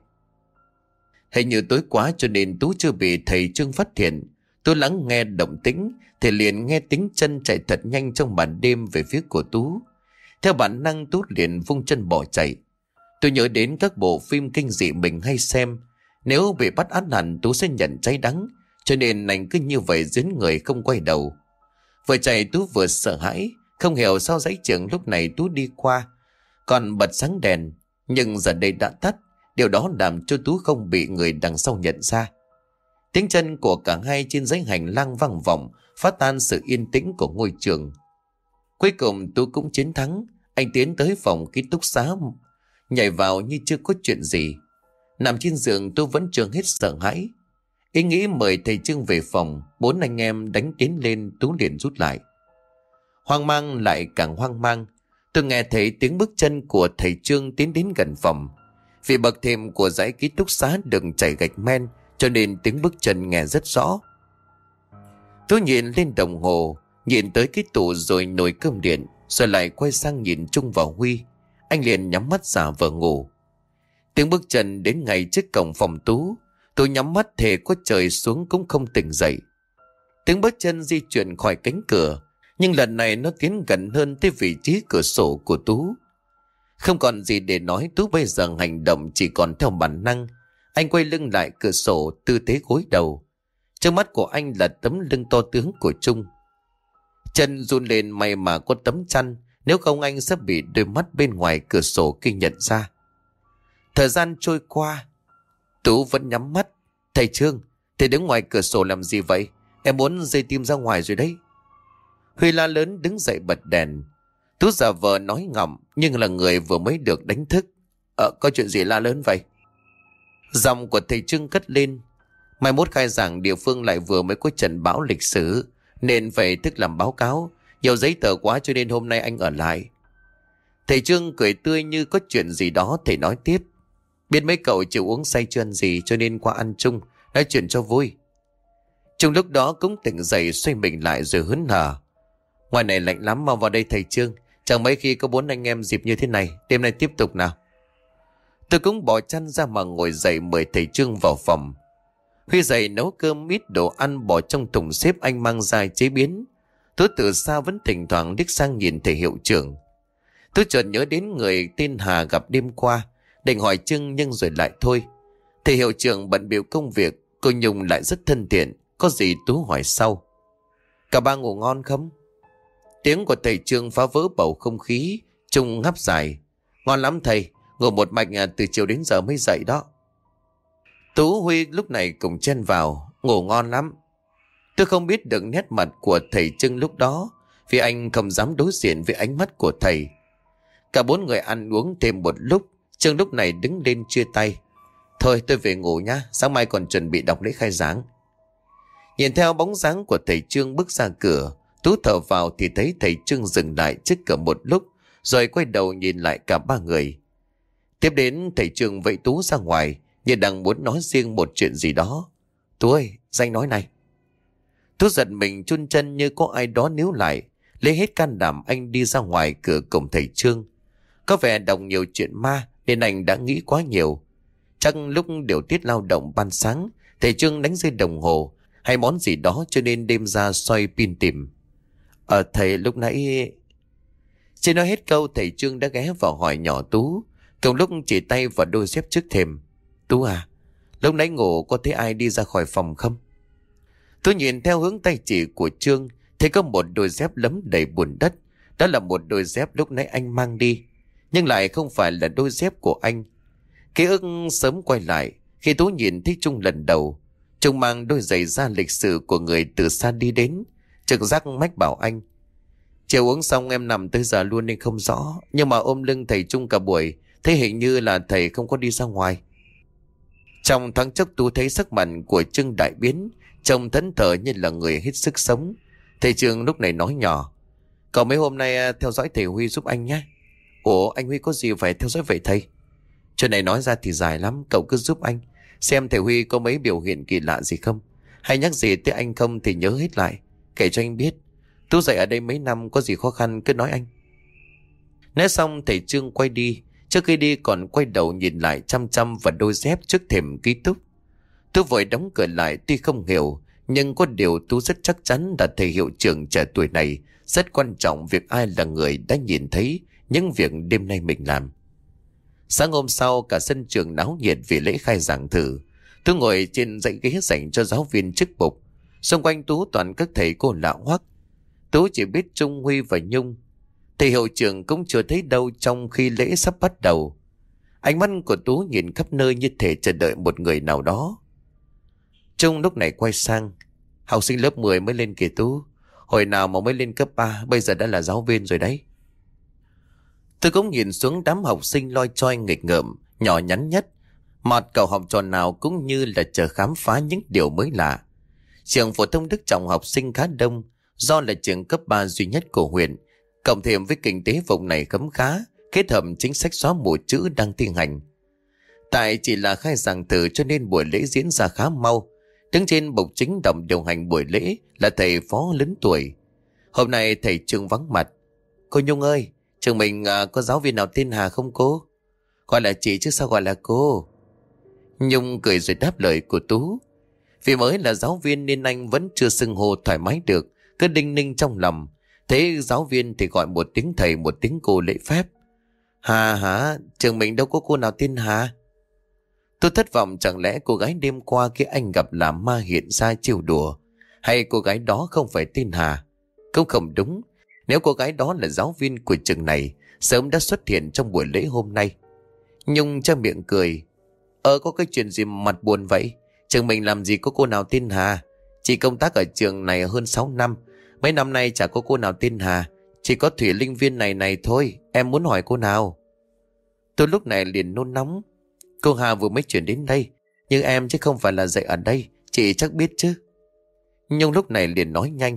Hình như tối quá cho nên Tú chưa bị thầy Trương phát hiện. Tú lắng nghe động tĩnh thì liền nghe tiếng chân chạy thật nhanh trong màn đêm về phía của Tú. Theo bản năng Tú liền vung chân bỏ chạy. Tôi nhớ đến các bộ phim kinh dị mình hay xem. Nếu bị bắt át hẳn Tú sẽ nhận cháy đắng, cho nên anh cứ như vậy dính người không quay đầu. Vừa chạy Tú vừa sợ hãi. Không hiểu sao dãy trường lúc này Tú đi qua còn bật sáng đèn, nhưng giờ đây đã tắt. Điều đó làm cho Tú không bị người đằng sau nhận ra. Tiếng chân của cả hai trên dãy hành lang vang vọng, phá tan sự yên tĩnh của ngôi trường. Cuối cùng Tú cũng chiến thắng. Anh tiến tới phòng ký túc xá, nhảy vào như chưa có chuyện gì. Nằm trên giường Tú vẫn chưa hết sợ hãi. Ý nghĩ mời thầy Trương về phòng, 4 anh em đánh tiến lên, Tú liền rút lại. Hoang mang lại càng hoang mang. Tôi nghe thấy tiếng bước chân của thầy Trương tiến đến gần phòng. Vì bậc thềm của dãy ký túc xá đừng chảy gạch men, cho nên tiếng bước chân nghe rất rõ. Tôi nhìn lên đồng hồ, nhìn tới cái tủ rồi nồi cơm điện, rồi lại quay sang nhìn Trung và Huy. Anh liền nhắm mắt giả vờ ngủ. Tiếng bước chân đến ngay trước cổng phòng Tú. Tôi nhắm mắt thề có trời xuống cũng không tỉnh dậy. Tiếng bước chân di chuyển khỏi cánh cửa, nhưng lần này nó tiến gần hơn tới vị trí cửa sổ của Tú. Không còn gì để nói, Tú bây giờ hành động chỉ còn theo bản năng. Anh quay lưng lại cửa sổ, tư thế gối đầu. Trước mắt của anh là tấm lưng to tướng của Trung. Chân run lên, may mà có tấm chăn, nếu không anh sẽ bị đôi mắt bên ngoài cửa sổ kia nhận ra. Thời gian trôi qua, Tú vẫn nhắm mắt. Thầy Trương, thầy đứng ngoài cửa sổ làm gì vậy? Em muốn dây tim ra ngoài rồi đấy. Huy la lớn đứng dậy bật đèn. Tú giả vờ nói ngọng, nhưng là người vừa mới được đánh thức. Có chuyện gì la lớn vậy? Giọng của thầy Trương cất lên. Mai mốt khai giảng địa phương lại vừa mới có trận bão lịch sử, nên phải thức làm báo cáo. Nhiều giấy tờ quá cho nên hôm nay anh ở lại. Thầy Trương cười tươi như có chuyện gì đó. Thầy nói tiếp. Biết mấy cậu chịu uống say chưa ăn gì cho nên qua ăn chung, nói chuyện cho vui. Trung lúc đó cũng tỉnh dậy, xoay mình lại rồi hớn hở. Ngoài này lạnh lắm, mau vào đây thầy Trương. Chẳng mấy khi có 4 anh em dịp như thế này. Đêm nay tiếp tục nào. Tôi cũng bỏ chăn ra mà ngồi dậy mời thầy Trương vào phòng. Huy dậy nấu cơm ít đồ ăn bỏ trong thùng xếp anh mang ra chế biến. Tôi từ xa vẫn thỉnh thoảng liếc sang nhìn thầy hiệu trưởng. Tôi chợt nhớ đến người tên Hà gặp đêm qua, định hỏi Trương nhưng rồi lại thôi. Thầy hiệu trưởng bận bịu công việc, cô Nhung lại rất thân thiện, có gì Tú hỏi sau. Cả ba ngủ ngon không? Tiếng của thầy Trương phá vỡ bầu không khí. Trung ngáp dài. Ngon lắm thầy, ngủ một mạch từ chiều đến giờ mới dậy đó. Tú, Huy lúc này cùng chen vào. Ngủ ngon lắm. Tôi không biết được nét mặt của thầy Trương lúc đó, vì anh không dám đối diện với ánh mắt của thầy. Cả 4 người ăn uống thêm một lúc. Trương lúc này đứng lên chia tay. Thôi tôi về ngủ nhá, sáng mai còn chuẩn bị đọc lễ khai giảng. Nhìn theo bóng dáng của thầy Trương bước ra cửa, Tú thở vào thì thấy thầy Trương dừng lại trước cửa một lúc, rồi quay đầu nhìn lại cả 3 người. Tiếp đến thầy Trương vẫy Tú ra ngoài, như đang muốn nói riêng một chuyện gì đó. Tú ơi, danh nói này. Tú giật mình chun chân như có ai đó níu lại, lấy hết can đảm anh đi ra ngoài cửa cổng thầy Trương. Có vẻ đọc nhiều chuyện ma nên anh đã nghĩ quá nhiều. Chắc lúc điều tiết lao động ban sáng, thầy Trương đánh rơi đồng hồ hay món gì đó cho nên đêm ra soi pin tìm. Thầy lúc nãy... Chưa nói hết câu, thầy Trương đã ghé vào hỏi nhỏ Tú, cùng lúc chỉ tay vào đôi dép trước thềm. Tú à, lúc nãy ngủ có thấy ai đi ra khỏi phòng không? Tú nhìn theo hướng tay chỉ của Trương, thấy có một đôi dép lấm đầy bùn đất. Đó là một đôi dép lúc nãy anh mang đi, nhưng lại không phải là đôi dép của anh. Ký ức sớm quay lại khi Tú nhìn thấy Trung lần đầu. Trung mang đôi giày da lịch sự của người từ xa đi đến. Trực giác mách bảo anh: chiều uống xong em nằm tới giờ luôn nên không rõ, nhưng mà ôm lưng thầy Trung cả buổi, thế hình như là thầy không có đi ra ngoài. Trong thoáng chốc Tú thấy sắc mặt của Trương đại biến, trông thẫn thờ như là người hết sức sống. Thầy Trương lúc này nói nhỏ: cậu mấy hôm nay theo dõi thầy Huy giúp anh nhé. Ủa, anh Huy có gì phải theo dõi vậy thầy? Chuyện này nói ra thì dài lắm, cậu cứ giúp anh xem thầy Huy có mấy biểu hiện kỳ lạ gì không, hay nhắc gì tới anh không thì nhớ hết lại, kể cho anh biết. Tú dạy ở đây mấy năm, có gì khó khăn cứ nói anh. Nói xong thầy Trương quay đi. Trước khi đi còn quay đầu nhìn lại chăm chăm vào đôi dép trước thềm ký túc. Tú vội đóng cửa lại, tuy không hiểu, nhưng có điều Tú rất chắc chắn là thầy hiệu trưởng trẻ tuổi này rất quan trọng việc ai là người đã nhìn thấy những việc đêm nay mình làm. Sáng hôm sau, cả sân trường náo nhiệt vì lễ khai giảng thử. Tú ngồi trên dãy ghế dành cho giáo viên chức mục. Xung quanh Tú toàn các thầy cô lạ hoắc. Tú chỉ biết Trung, Huy và Nhung. Thầy hiệu trưởng cũng chưa thấy đâu trong khi lễ sắp bắt đầu. Ánh mắt của Tú nhìn khắp nơi như thể chờ đợi một người nào đó. Trung lúc này quay sang: học sinh lớp 10 mới lên kìa Tú. Hồi nào mà mới lên cấp 3, bây giờ đã là giáo viên rồi đấy. Tôi cũng nhìn xuống đám học sinh loi choi nghịch ngợm, nhỏ nhắn nhất. Mặt cậu học trò nào cũng như là chờ khám phá những điều mới lạ. Trường phổ thông Đức Trọng học sinh khá đông, do là trường cấp 3 duy nhất của huyện. Cộng thêm với kinh tế vùng này khấm khá, kết hợp chính sách xóa mù chữ đang thi hành. Tại chỉ là khai giảng thử cho nên buổi lễ diễn ra khá mau. Đứng trên bục chính đồng điều hành buổi lễ là thầy phó lớn tuổi. Hôm nay thầy Trương vắng mặt. Cô Nhung ơi, trường mình có giáo viên nào tên Hà không cô? Gọi là chị chứ sao gọi là cô? Nhung cười rồi đáp lời của Tú. Vì mới là giáo viên nên anh vẫn chưa xưng hô thoải mái được, cứ đinh ninh trong lòng. Thế giáo viên thì gọi một tiếng thầy một tiếng cô lễ phép. Hà hả? Trường mình đâu có cô nào tên Hà. Tôi thất vọng, chẳng lẽ cô gái đêm qua khi anh gặp là ma hiện ra trêu đùa, hay cô gái đó không phải tên Hà? Cũng không đúng. Nếu cô gái đó là giáo viên của trường này, sớm đã xuất hiện trong buổi lễ hôm nay. Nhung che miệng cười. Có cái chuyện gì mặt buồn vậy? Trường mình làm gì có cô nào tên Hà. Chị công tác ở trường này hơn 6 năm. Mấy năm nay chả có cô nào tên Hà. Chỉ có Thủy Linh viên này thôi. Em muốn hỏi cô nào? Tôi lúc này liền nôn nóng. Cô Hà vừa mới chuyển đến đây, nhưng em chứ không phải là dạy ở đây, chị chắc biết chứ. Nhung lúc này liền nói nhanh.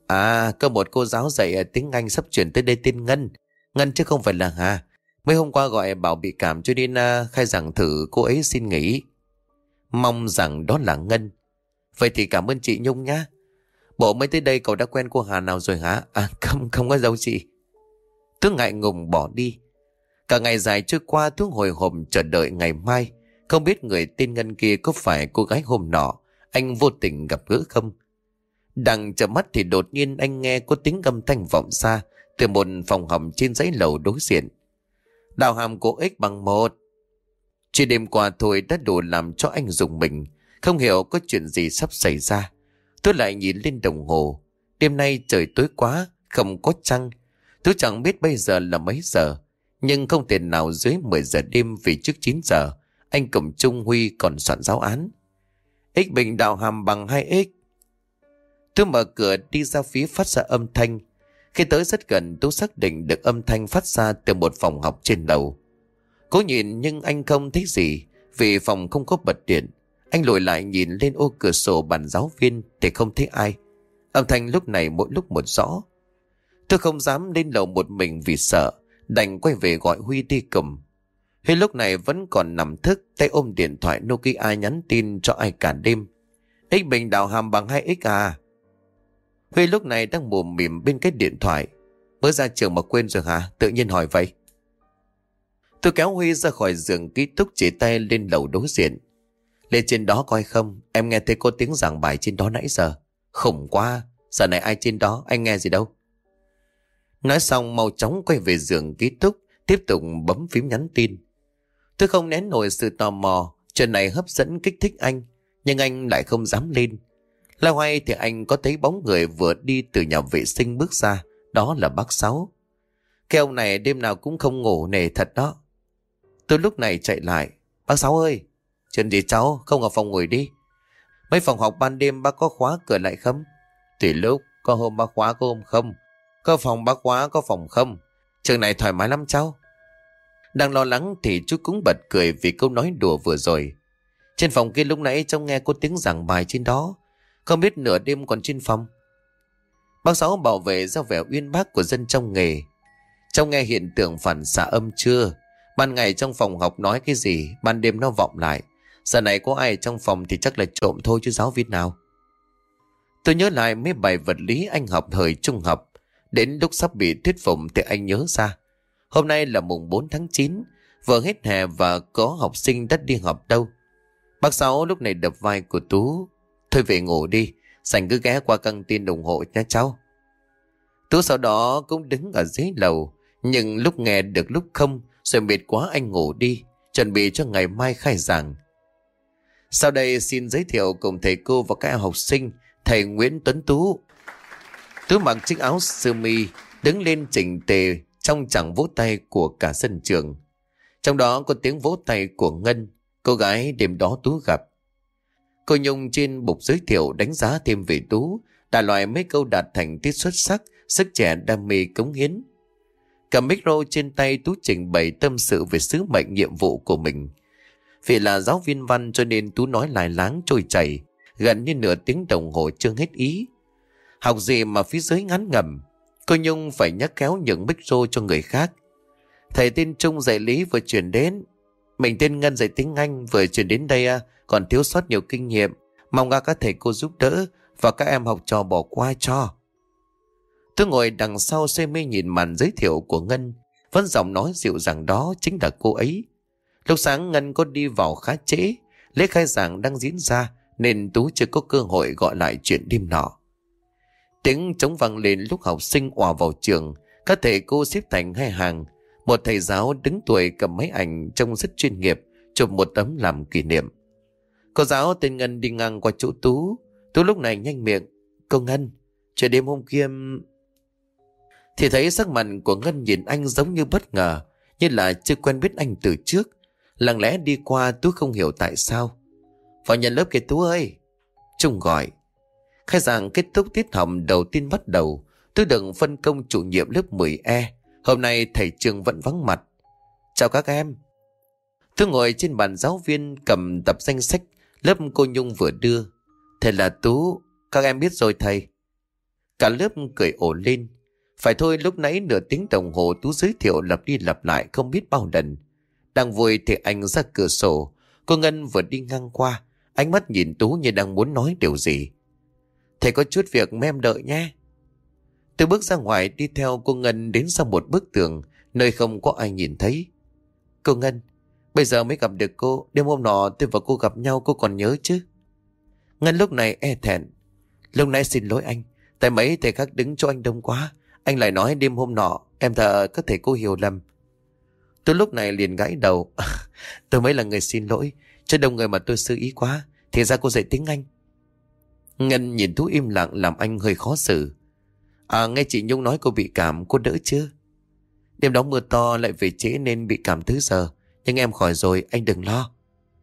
Có một cô giáo dạy tiếng Anh sắp chuyển tới đây tên Ngân. Ngân chứ không phải là Hà. Mấy hôm qua gọi bảo bị cảm cho nên khai giảng thử cô ấy xin nghỉ. Mong rằng đó là Ngân. Vậy thì cảm ơn chị Nhung nhá. Bộ mới tới đây cậu đã quen cô Hà nào rồi hả? Không có đâu chị. Tôi ngại ngùng bỏ đi. Cả ngày dài trôi qua, tôi hồi hộp chờ đợi ngày mai. Không biết người tên Ngân kia có phải cô gái hôm nọ anh vô tình gặp gỡ không? Đang chờ mắt thì đột nhiên anh nghe có tiếng âm thanh vọng xa từ một phòng học trên dãy lầu đối diện. Đào hàm của X bằng 1. Chỉ đêm qua thôi đã đủ làm cho anh rùng mình. Không hiểu có chuyện gì sắp xảy ra. Tôi lại nhìn lên đồng hồ. Đêm nay trời tối quá, không có trăng. Tôi chẳng biết bây giờ là mấy giờ, nhưng không thể nào dưới 10 giờ đêm, vì trước 9 giờ anh cùng Trung Huy còn soạn giáo án. X bình đào hàm bằng 2x. Tôi mở cửa đi ra phía phát ra âm thanh. Khi tới rất gần, tôi xác định được âm thanh phát ra từ một phòng học trên lầu. Cố nhìn nhưng anh không thấy gì, vì phòng không có bật điện. Anh lùi lại nhìn lên ô cửa sổ bàn giáo viên thì không thấy ai. Âm thanh lúc này mỗi lúc một rõ. Tôi không dám lên lầu một mình vì sợ, đành quay về gọi Huy đi cùng. Huy lúc này vẫn còn nằm thức, tay ôm điện thoại Nokia nhắn tin cho ai cả đêm. X bình đào hàm bằng 2x à? Huy lúc này đang mồm mỉm bên cái điện thoại. Mới ra trường mà quên rồi hả? Tự nhiên hỏi vậy. Tôi kéo Huy ra khỏi giường ký túc, chỉ tay lên lầu đối diện. Lên trên đó coi không, em nghe thấy có tiếng giảng bài trên đó nãy giờ. Khủng quá, giờ này ai trên đó, anh nghe gì đâu. Nói xong mau chóng quay về giường ký túc, tiếp tục bấm phím nhắn tin. Tôi không nén nổi sự tò mò, chuyện này hấp dẫn kích thích anh, nhưng anh lại không dám lên. Loay hoay thì anh có thấy bóng người vừa đi từ nhà vệ sinh bước ra, đó là bác Sáu. Cái ông này đêm nào cũng không ngủ nề thật đó. Tôi lúc này chạy lại. Bác Sáu ơi, chuyện gì cháu, không ở phòng ngồi đi. Mấy phòng học ban đêm bác có khóa cửa lại không? Tùy lúc, có hôm bác khóa có hôm không. Có phòng bác khóa có phòng không. Trường này thoải mái lắm cháu. Đang lo lắng thì chú cũng bật cười vì câu nói đùa vừa rồi. Trên phòng kia lúc nãy trông nghe có tiếng giảng bài trên đó, không biết nửa đêm còn trên phòng. Bác Sáu bảo vệ ra vẻ uyên bác của dân trong nghề. Trong nghe hiện tượng phản xạ âm chưa? Ban ngày trong phòng học nói cái gì, ban đêm nó vọng lại. Giờ này có ai trong phòng thì chắc là trộm thôi chứ giáo viên nào. Tôi nhớ lại mấy bài vật lý anh học thời trung học. Đến lúc sắp bị thuyết phục thì anh nhớ ra. Hôm nay là mùng 4 tháng 9, vừa hết hè và có học sinh đã đi học đâu. Bác Sáu lúc này đập vai của Tú. Thôi về ngủ đi, Sành cứ ghé qua căng tin ủng hộ nha cháu. Tú sau đó cũng đứng ở dưới lầu, nhưng lúc nghe được lúc không, rồi mệt quá anh ngủ đi, chuẩn bị cho ngày mai khai giảng. Sau đây xin giới thiệu cùng thầy cô và các em học sinh, thầy Nguyễn Tuấn Tú. Tú mặc chiếc áo sơ mi, đứng lên chỉnh tề trong tràng vỗ tay của cả sân trường. Trong đó có tiếng vỗ tay của Ngân, cô gái đêm đó Tú gặp. Cô Nhung trên bục giới thiệu đánh giá thêm về Tú, đại loại mấy câu đạt thành tích xuất sắc, sức trẻ đam mê cống hiến. Cầm micro trên tay, Tú trình bày tâm sự về sứ mệnh nhiệm vụ của mình. Vì là giáo viên văn cho nên Tú nói lại láng trôi chảy, gần như nửa tiếng đồng hồ chưa hết ý. Học gì mà phía dưới ngắn ngẩm, cô Nhung phải nhắc kéo những micro cho người khác. Thầy tên Trung dạy lý vừa chuyển đến, mình tên Ngân dạy tiếng Anh vừa chuyển đến đây, còn thiếu sót nhiều kinh nghiệm, mong các thầy cô giúp đỡ và các em học trò bỏ qua cho. Tôi ngồi đằng sau say mê nhìn màn giới thiệu của Ngân, vẫn giọng nói dịu dàng đó chính là cô ấy. Lúc sáng Ngân có đi vào khá trễ, lễ khai giảng đang diễn ra nên Tú chưa có cơ hội gọi lại chuyện đêm nọ. Tiếng trống vang lên lúc học sinh ùa vào trường, các thầy cô xếp thành hai hàng. Một thầy giáo đứng tuổi cầm máy ảnh trông rất chuyên nghiệp, chụp một tấm làm kỷ niệm. Cô giáo tên Ngân đi ngang qua chỗ Tú. Tú lúc này nhanh miệng. Cô Ngân, chuyện đêm hôm kia... Thì thấy sắc mặt của Ngân nhìn anh giống như bất ngờ, như là chưa quen biết anh từ trước. Lặng lẽ đi qua, Tú không hiểu tại sao. Vào nhận lớp kìa Tú ơi, Trung gọi. Khai giảng kết thúc, tiết học đầu tiên bắt đầu. Tôi được phân công chủ nhiệm lớp 10E. Hôm nay thầy trường vẫn vắng mặt. Chào các em. Tôi ngồi trên bàn giáo viên cầm tập danh sách lớp cô Nhung vừa đưa. Thầy là Tú, các em biết rồi thầy. Cả lớp cười ồ lên. Phải thôi, lúc nãy nửa tiếng đồng hồ Tú giới thiệu lặp đi lặp lại không biết bao lần. Đang vui thì anh ra cửa sổ. Cô Ngân vừa đi ngang qua, ánh mắt nhìn Tú như đang muốn nói điều gì. Thầy có chút việc mấy em đợi nhé. Tôi bước ra ngoài đi theo cô Ngân đến sau một bức tường, nơi không có ai nhìn thấy. Cô Ngân, bây giờ mới gặp được cô. Đêm hôm nọ tôi và cô gặp nhau, cô còn nhớ chứ? Ngân lúc này e thẹn. Lúc nãy xin lỗi anh, tại mấy thầy khác đứng cho anh đông quá. Anh lại nói đêm hôm nọ, em thờ các thầy cô hiểu lầm. Tôi lúc này liền gãi đầu. Tôi mới là người xin lỗi, chứ đông người mà tôi sơ ý quá. Thì ra cô dạy tiếng Anh. Ngân nhìn Tú im lặng làm anh hơi khó xử. Nghe chị Nhung nói cô bị cảm, cô đỡ chưa? Đêm đó mưa to lại về trễ nên bị cảm tới giờ. Nhưng em khỏi rồi, anh đừng lo.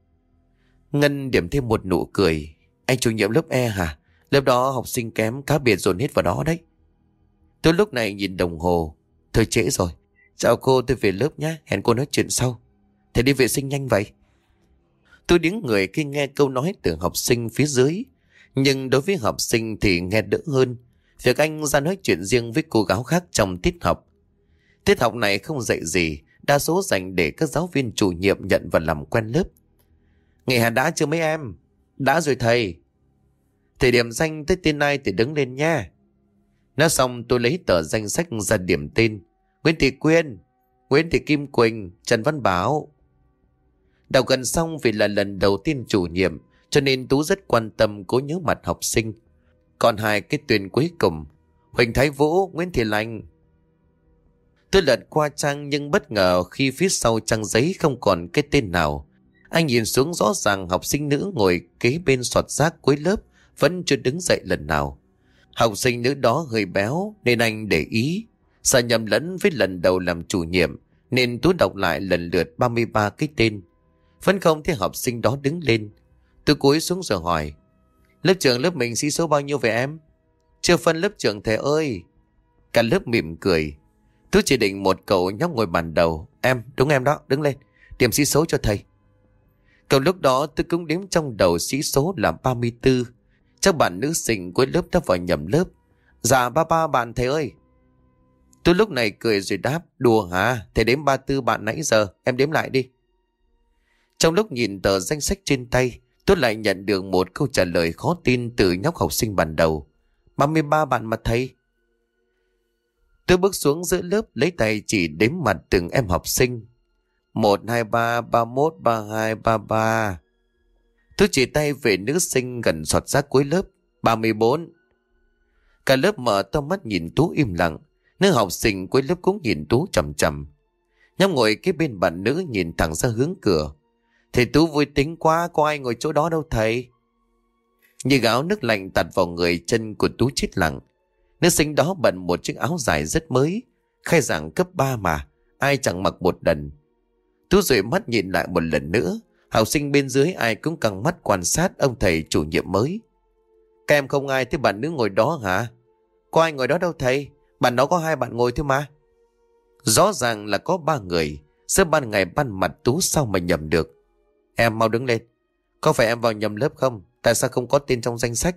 Ngân điểm thêm một nụ cười. Anh chủ nhiệm lớp E hả? Lớp đó học sinh kém cá biệt dồn hết vào đó đấy. Tôi lúc này nhìn đồng hồ. Thôi trễ rồi. Chào cô, tôi về lớp nhé. Hẹn cô nói chuyện sau. Thầy đi vệ sinh nhanh vậy. Tôi đứng người khi nghe câu nói từ học sinh phía dưới. Nhưng đối với học sinh thì nghe đỡ hơn việc anh ra nói chuyện riêng với cô gái khác trong tiết học. Tiết học này không dạy gì, đa số dành để các giáo viên chủ nhiệm nhận và làm quen lớp. Ngày hà đã chưa mấy em? Đã rồi thầy. Thầy điểm danh tới tên ai thì đứng lên nha. Nói xong tôi lấy tờ danh sách ra điểm tên. Nguyễn Thị Quyên. Nguyễn Thị Kim Quỳnh, Trần Văn Bảo. Đọc gần xong vì là lần đầu tiên chủ nhiệm, cho nên Tú rất quan tâm cố nhớ mặt học sinh. Còn hai cái tuyển cuối cùng: Huỳnh Thái Vũ, Nguyễn Thị Lành. Tôi lật qua trang nhưng bất ngờ khi phía sau trang giấy không còn cái tên nào. Anh nhìn xuống rõ ràng học sinh nữ ngồi kế bên soạt rác cuối lớp vẫn chưa đứng dậy lần nào. Học sinh nữ đó hơi béo nên anh để ý. Sợ nhầm lẫn với lần đầu làm chủ nhiệm nên Tú đọc lại lần lượt 33 cái tên. Vẫn không thấy học sinh đó đứng lên. Tôi cúi xuống rồi hỏi: Lớp trưởng lớp mình sĩ số bao nhiêu vậy em? Chưa phân lớp trưởng thầy ơi. Cả lớp mỉm cười. Tú chỉ định một cậu nhóc ngồi bàn đầu: Em, đúng em đó, đứng lên, điểm sĩ số cho thầy. Cậu lúc đó tôi cũng đếm trong đầu sĩ số là 34. Chắc bạn nữ sinh cuối lớp đã vào nhầm lớp. Dạ 33 bạn thầy ơi. Tôi lúc này cười rồi đáp: Đùa hả? Thầy đếm 34 bạn nãy giờ, em đếm lại đi. Trong lúc nhìn tờ danh sách trên tay, tôi lại nhận được một câu trả lời khó tin từ nhóc học sinh ban đầu: 33 bạn mà thầy. Tôi bước xuống giữa lớp lấy tay chỉ đếm mặt từng em học sinh: 1, 2, 3, 31, 32, 33. Tôi chỉ tay về nữ sinh gần soạt rác cuối lớp: 34. Cả lớp mở to mắt nhìn Tú im lặng. Nữ học sinh cuối lớp cũng nhìn Tú chằm chằm. Nhóc ngồi kế bên bạn nữ nhìn thẳng ra hướng cửa: Thầy Tú vui tính quá, có ai ngồi chỗ đó đâu thầy. Như gáo nước lạnh tạt vào người, chân của Tú chết lặng. Nữ sinh đó bận một chiếc áo dài rất mới, khai giảng cấp 3 mà, ai chẳng mặc một lần. Tú dụi mắt nhìn lại một lần nữa. Học sinh bên dưới ai cũng căng mắt quan sát ông thầy chủ nhiệm mới. Các em không ai thấy bạn nữ ngồi đó hả? Có ai ngồi đó đâu thầy, bạn đó có 2 bạn ngồi thôi mà. Rõ ràng là có 3 người. Giữa ban ngày ban mặt Tú sao mà nhầm được. Em mau đứng lên. Có phải em vào nhầm lớp không? Tại sao không có tên trong danh sách?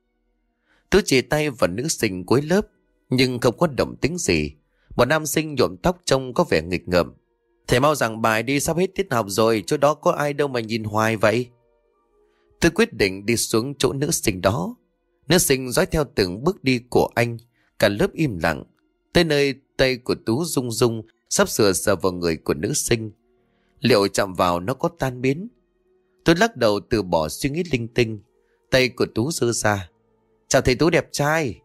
Tú chỉ tay vào nữ sinh cuối lớp, nhưng không có động tĩnh gì. Một nam sinh nhuộm tóc trông có vẻ nghịch ngợm: Thầy mau giảng bài đi, sắp hết tiết học rồi, chỗ đó có ai đâu mà nhìn hoài vậy. Tôi quyết định đi xuống chỗ nữ sinh đó. Nữ sinh dõi theo từng bước đi của anh. Cả lớp im lặng. Tới nơi tay của Tú rung rung, sắp sửa sờ vào người của nữ sinh. Liệu chạm vào nó có tan biến? Tôi lắc đầu từ bỏ suy nghĩ linh tinh. Tay của Tú giơ ra: Chào thầy Tú đẹp trai.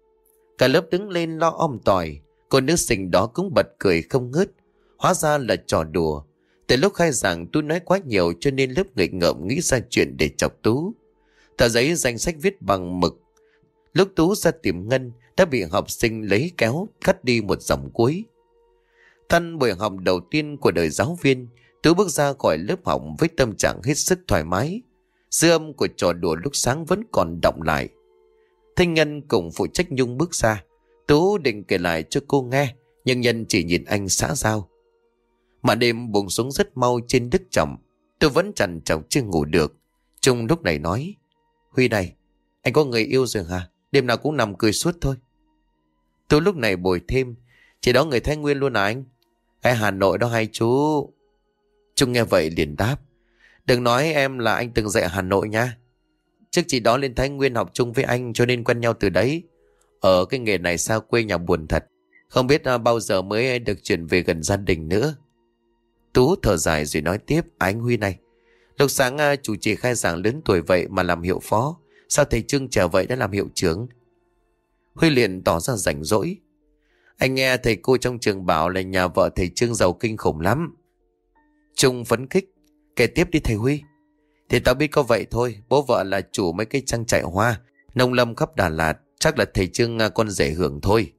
Cả lớp đứng lên lo om tỏi. Cô nữ sinh đó cũng bật cười không ngớt. Hóa ra là trò đùa. Từ lúc khai giảng Tú nói quá nhiều cho nên lớp nghịch ngợm nghĩ ra chuyện để chọc Tú. Tờ giấy danh sách viết bằng mực. Lúc Tú ra tìm Ngân đã bị học sinh lấy kéo cắt đi một dòng cuối. Thân buổi học đầu tiên của đời giáo viên, Tú bước ra khỏi lớp học với tâm trạng hết sức thoải mái. Dư âm của trò đùa lúc sáng vẫn còn đọng lại. Thanh Ngân cùng phụ trách Nhung bước ra. Tú định kể lại cho cô nghe, nhưng Nhân chỉ nhìn anh xã giao. Màn đêm buông xuống rất mau trên Đức Trọng. Tôi vẫn trằn trọc chưa ngủ được. Trung lúc này nói: Huy này, anh có người yêu rồi hả? Đêm nào cũng nằm cười suốt thôi. Tôi lúc này bồi thêm: Chỉ đó người Thái Nguyên luôn à anh? Ở Hà Nội đó hay chú. Trung nghe vậy liền đáp: Đừng nói em là anh từng dạy ở Hà Nội nha. Trước chị đó lên Thái Nguyên học chung với anh cho nên quen nhau từ đấy. Ở cái nghề này xa quê nhà buồn thật. Không biết bao giờ mới được chuyển về gần gia đình nữa. Tú thở dài rồi nói tiếp: Anh Huy này, lúc sáng chủ trì khai giảng lớn tuổi vậy mà làm hiệu phó, sao thầy Trương trẻ vậy đã làm hiệu trưởng? Huy liền tỏ ra rảnh rỗi: Anh nghe thầy cô trong trường bảo là nhà vợ thầy Trương giàu kinh khủng lắm. Trung phấn khích: Kể tiếp đi thầy Huy. Thì tao biết có vậy thôi, bố vợ là chủ mấy cái trang trại hoa nông lâm khắp Đà Lạt, chắc là thầy Trương con rể hưởng thôi.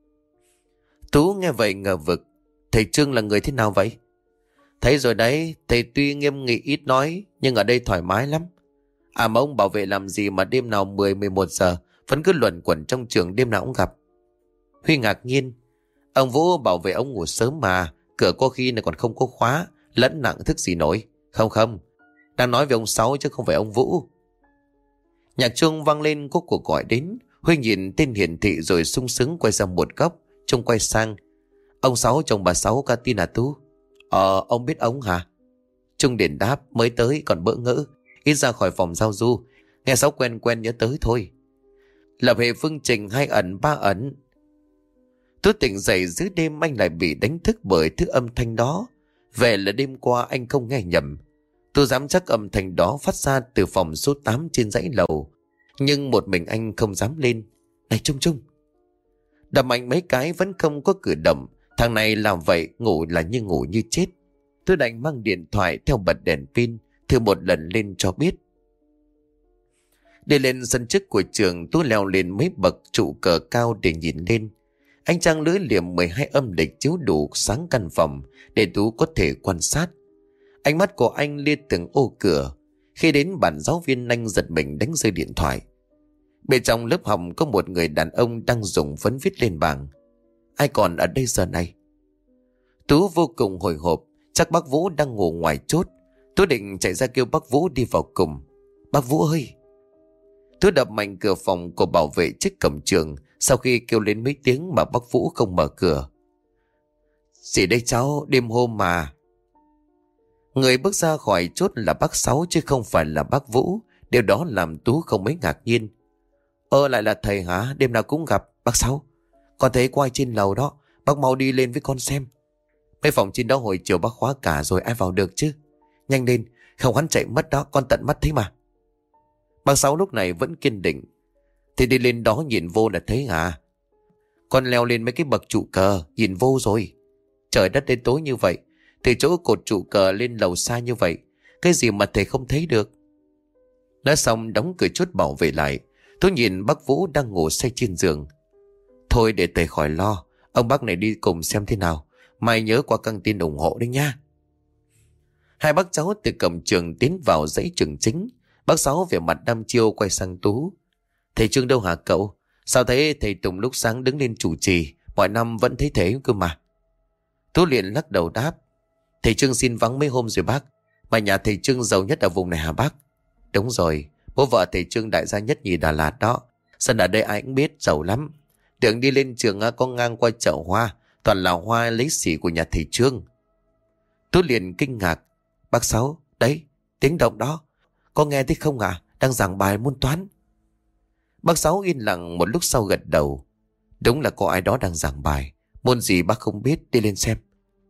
Tú nghe vậy ngờ vực: Thầy Trương là người thế nào vậy? Thấy rồi đấy, thầy tuy nghiêm nghị ít nói nhưng ở đây thoải mái lắm. À mà ông bảo vệ làm gì mà đêm nào 10-11 giờ vẫn cứ luẩn quẩn trong trường, đêm nào cũng gặp. Huy ngạc nhiên: Ông Vũ bảo vệ ông ngủ sớm mà, cửa có khi này còn không có khóa, lẫn nặng thức gì nổi. Không, đang nói về ông Sáu chứ không phải ông Vũ. Nhạc chuông vang lên, có cuộc gọi đến. Huy nhìn tên hiển thị rồi sung sướng quay sang một góc. Trung quay sang: Ông Sáu chồng bà Sáu ca tin à Tú? Ông biết ông hả? Trung liền đáp: Mới tới còn bỡ ngỡ, ít ra khỏi phòng giao du, nghe Sáu quen nhớ tới thôi. Lập hệ phương trình 2 ẩn 3 ẩn. Tú tỉnh dậy giữa đêm anh lại bị đánh thức bởi thứ âm thanh đó. Về là đêm qua anh không nghe nhầm. Tú dám chắc âm thanh đó phát ra từ phòng số 8 trên dãy lầu. Nhưng một mình anh không dám lên. Này Trung Trung. Đập mạnh mấy cái vẫn không có cử động. Thằng này làm vậy ngủ là như ngủ như chết. Tôi đành mang điện thoại theo bật đèn pin, thử một lần lên cho biết. Đi lên sân trước của trường, tôi leo lên mấy bậc trụ cờ cao để nhìn lên. Ánh trăng lưỡi liềm 12 âm lịch chiếu đủ sáng căn phòng để Tú có thể quan sát. Ánh mắt của anh liếc từng ô cửa. Khi đến bàn giáo viên, anh giật mình đánh rơi điện thoại. Bên trong lớp học có một người đàn ông đang dùng phấn viết lên bảng. Ai còn ở đây giờ này? Tú vô cùng hồi hộp. Chắc bác Vũ đang ngủ ngoài chốt. Tú định chạy ra kêu bác Vũ đi vào cùng. Bác Vũ ơi! Tú đập mạnh cửa phòng của bảo vệ trước cổng trường. Sau khi kêu lên mấy tiếng mà bác Vũ không mở cửa. Gì đây cháu, đêm hôm mà. Người bước ra khỏi chốt là bác Sáu chứ không phải là bác Vũ. Điều đó làm Tú không mấy ngạc nhiên. Lại là thầy hả? Đêm nào cũng gặp. Bác Sáu, con thấy có ai trên lầu đó. Bác mau đi lên với con xem. Mấy phòng trên đó hồi chiều bác khóa cả rồi, ai vào được chứ? Nhanh lên, không hắn chạy mất đó, con tận mắt thấy mà. Bác Sáu lúc này vẫn kiên định. Thì đi lên đó nhìn vô là thấy hả? Con leo lên mấy cái bậc trụ cờ, nhìn vô rồi. Trời đất đến tối như vậy, từ chỗ cột trụ cờ lên lầu xa như vậy, cái gì mà thầy không thấy được? Nói xong đóng cửa chốt bảo vệ lại. Tôi nhìn bác Vũ đang ngủ say trên giường. Thôi để thầy khỏi lo, ông bác này đi cùng xem thế nào. Mai nhớ qua căng tin ủng hộ đấy nha. Hai bác cháu từ cổng trường tiến vào dãy trường chính. Bác Sáu vẻ mặt đăm chiêu quay sang Tú. Thầy Trương đâu hả cậu? Sao thấy thầy Tùng lúc sáng đứng lên chủ trì, mọi năm vẫn thấy thế cơ mà. Tú liền lắc đầu đáp. Thầy Trương xin vắng mấy hôm rồi bác. Mà nhà thầy Trương giàu nhất ở vùng này hả bác? Đúng rồi, bố vợ thầy Trương đại gia nhất nhì Đà Lạt đó. Sân ở đây ai cũng biết, giàu lắm. Tưởng đi lên trường có ngang qua chợ hoa, toàn là hoa lấy xỉ của nhà thầy Trương. Tú liền kinh ngạc. Bác Sáu, đấy, tiếng động đó. Có nghe thấy không à? Đang giảng bài môn toán. Bác Sáu yên lặng một lúc sau gật đầu. Đúng là có ai đó đang giảng bài. Môn gì bác không biết, đi lên xem.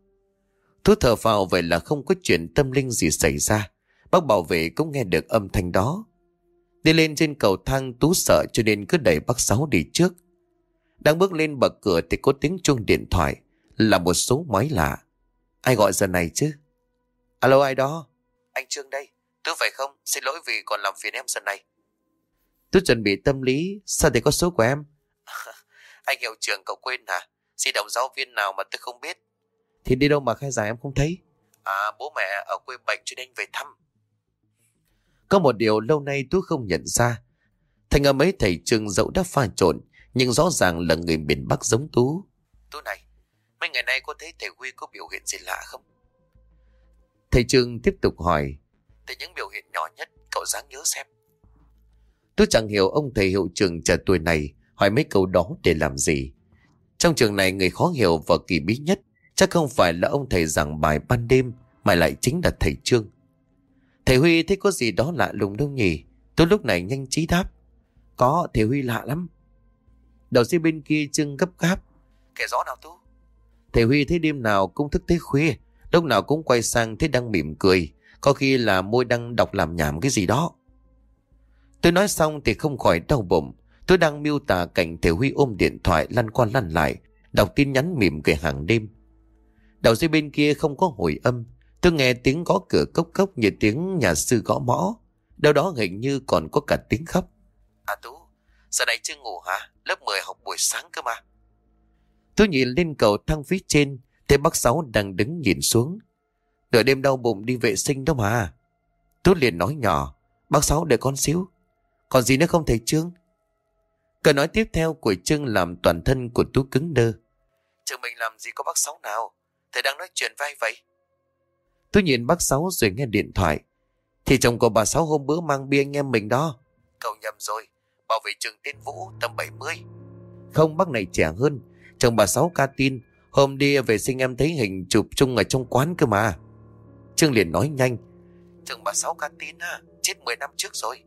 Tú thở phào vậy là không có chuyện tâm linh gì xảy ra. Bác bảo vệ cũng nghe được âm thanh đó. Đi lên trên cầu thang, Tú sợ cho nên cứ đẩy bác Sáu đi trước. Đang bước lên bậc cửa thì có tiếng chuông điện thoại, là một số máy lạ. Ai gọi giờ này chứ? Alo, ai đó? Anh Trương đây. Tú phải không? Xin lỗi vì còn làm phiền em giờ này. Tú chuẩn bị tâm lý. Sao thì có số của em? Anh hiệu trưởng cậu quên hả? Di động giáo viên nào mà tôi không biết? Thì đi đâu mà khai giảng em không thấy? Bố mẹ ở quê bệnh cho nên về thăm. Có một điều lâu nay Tú không nhận ra. Thành ở mấy thầy Trương dẫu đã pha trộn, nhưng rõ ràng là người miền Bắc giống Tú. Tú này, mấy ngày nay có thấy thầy Huy có biểu hiện gì lạ không? Thầy Trương tiếp tục hỏi. Từ những biểu hiện nhỏ nhất, cậu dáng nhớ xem. Tú chẳng hiểu ông thầy hiệu trưởng trẻ tuổi này hỏi mấy câu đó để làm gì. Trong trường này người khó hiểu và kỳ bí nhất chắc không phải là ông thầy giảng bài ban đêm, mà lại chính là thầy Trương. Thầy Huy thấy có gì đó lạ lùng đâu nhỉ? Tôi lúc này nhanh trí đáp. Có, thầy Huy lạ lắm. Đầu dây bên kia Trương gấp gáp. Kể rõ nào Tú. Thầy Huy thấy đêm nào cũng thức tới khuya, lúc nào cũng quay sang thấy đang mỉm cười, có khi là môi đang đọc làm nhảm cái gì đó. Tôi nói xong thì không khỏi đau bụng. Tôi đang miêu tả cảnh thầy Huy ôm điện thoại lăn qua lăn lại, đọc tin nhắn mỉm cười hàng đêm. Đầu dây bên kia không có hồi âm. Tôi nghe tiếng gõ cửa cốc cốc như tiếng nhà sư gõ mõ. Đâu đó hình như còn có cả tiếng khóc. Tú, giờ này chưa ngủ hả? Lớp 10 học buổi sáng cơ mà. Tôi nhìn lên cầu thang phía trên, thấy bác Sáu đang đứng nhìn xuống. Nửa đêm đau bụng đi vệ sinh đó mà. Tôi liền nói nhỏ. Bác Sáu đợi con xíu. Còn gì nữa không thầy Trương? Câu nói tiếp theo của Trương làm toàn thân của Tú cứng đơ. Trường mình làm gì có bác Sáu nào? Thầy đang nói chuyện với ai vậy? Tôi nhìn bác Sáu rồi nghe điện thoại. Thì chồng của bà Sáu hôm bữa mang bia anh em mình đó. Cậu nhầm rồi. Bảo vệ trường tên Vũ tầm 70. Không, bác này trẻ hơn. Chồng bà Sáu ca tin. Hôm đi vệ sinh em thấy hình chụp chung ở trong quán cơ mà. Trương liền nói nhanh. Chồng bà Sáu ca tin á, chết 10 năm trước rồi.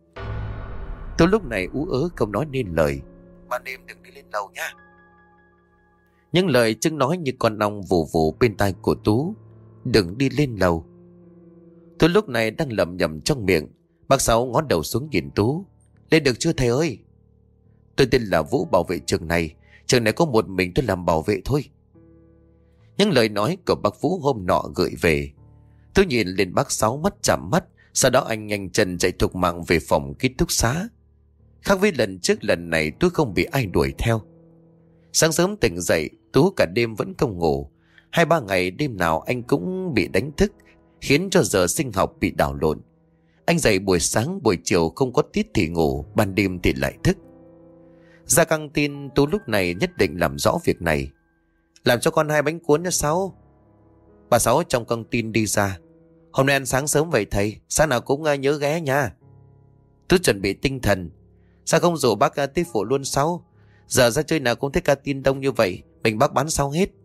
Tôi lúc này ú ớ không nói nên lời. Ban đêm đừng đi lên lầu nha. Những lời Trưng nói như con ong vù vù bên tai của Tú. Đừng đi lên lầu. Tú lúc này đang lẩm nhẩm trong miệng. Bác Sáu ngó đầu xuống nhìn Tú. Lên được chưa thầy ơi? Tôi tên là Vũ, bảo vệ trường này. Trường này có một mình tôi làm bảo vệ thôi. Những lời nói của bác Vũ hôm nọ gợi về. Tôi nhìn lên bác Sáu mắt chạm mắt. Sau đó anh nhanh chân chạy thục mạng về phòng ký túc xá. Khác với lần trước, lần này tôi không bị ai đuổi theo. Sáng sớm tỉnh dậy, Tú cả đêm vẫn không ngủ. 2-3 ngày đêm nào anh cũng bị đánh thức, khiến cho giờ sinh học bị đảo lộn. Anh dậy buổi sáng buổi chiều không có tiết thì ngủ, ban đêm thì lại thức. Ra căng tin, Tú lúc này nhất định làm rõ việc này. Làm cho con 2 bánh cuốn nha Sáu. Bà Sáu trong căng tin đi ra. Hôm nay ăn sáng sớm vậy thầy, sáng nào cũng nhớ ghé nha. Tú chuẩn bị tinh thần. Sao không rủ bác tiếp phụ luôn Sáu? Giờ ra chơi nào cũng thích tin đông như vậy, mình bác bán sau hết.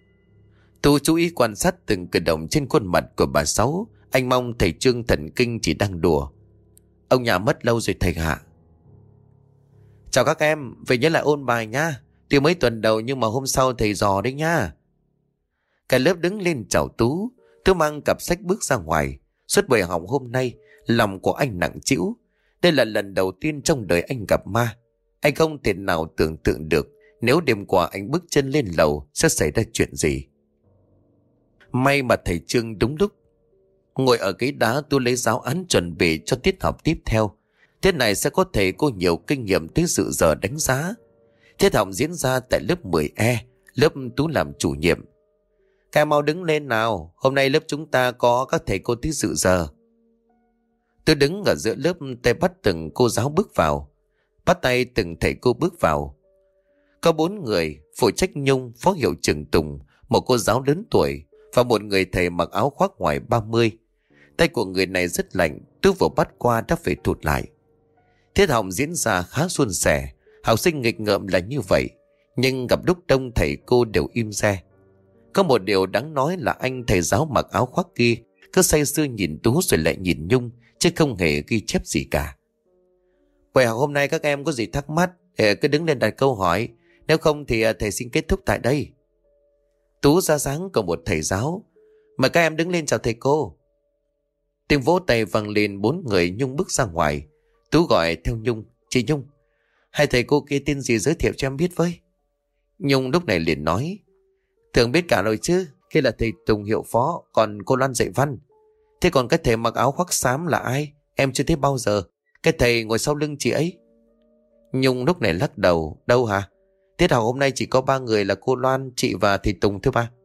Tú chú ý quan sát từng cử động trên khuôn mặt của bà Sáu. Anh mong thầy Trương thần kinh chỉ đang đùa. Ông nhà mất lâu rồi thầy hạ. Chào các em, về nhớ lại ôn bài nha. Tuy mấy tuần đầu nhưng mà hôm sau thầy dò đấy nha. Cả lớp đứng lên chào Tú. Tú mang cặp sách bước ra ngoài. Suốt buổi học hôm nay, lòng của anh nặng trĩu. Đây là lần đầu tiên trong đời anh gặp ma. Anh không thể nào tưởng tượng được nếu đêm qua anh bước chân lên lầu sẽ xảy ra chuyện gì. May mà thầy Trương đúng lúc ngồi ở ghế đá. Tú lấy giáo án chuẩn bị cho tiết học tiếp theo. Tiết này sẽ có thầy cô nhiều kinh nghiệm tới dự giờ đánh giá. Tiết học diễn ra tại lớp 10E, lớp Tú làm chủ nhiệm. Các em mau đứng lên nào, hôm nay lớp chúng ta có các thầy cô tới dự giờ. Tôi đứng ở giữa lớp, tay bắt từng cô giáo bước vào, bắt tay từng thầy cô bước vào. Có 4 người, phụ trách Nhung, phó hiệu trưởng Tùng, một cô giáo lớn tuổi và một người thầy mặc áo khoác ngoài 30. Tay của người này rất lạnh, Tú vừa bắt qua đã phải thụt lại. Tiết học diễn ra khá suôn sẻ, học sinh nghịch ngợm là như vậy, nhưng gặp lúc đông thầy cô đều im re. Có một điều đáng nói là anh thầy giáo mặc áo khoác kia cứ say sưa nhìn Tú rồi lại nhìn Nhung, chứ không hề ghi chép gì cả. Buổi học hôm nay các em có gì thắc mắc cứ đứng lên đặt câu hỏi, nếu không thì thầy xin kết thúc tại đây. Tú ra dáng của một thầy giáo. Mời các em đứng lên chào thầy cô. Tiếng vỗ tay vang lên, 4 người Nhung bước ra ngoài. Tú gọi theo Nhung. Chị Nhung, 2 thầy cô kia tên gì giới thiệu cho em biết với. Nhung lúc này liền nói. Thường biết cả rồi chứ, kia là thầy Tùng hiệu phó, còn cô Loan dạy văn. Thế còn cái thầy mặc áo khoác xám là ai? Em chưa thấy bao giờ. Cái thầy ngồi sau lưng chị ấy. Nhung lúc này lắc đầu. Đâu hả? Tiết học hôm nay chỉ có 3 người là cô Loan, chị và thầy Tùng thôi ba.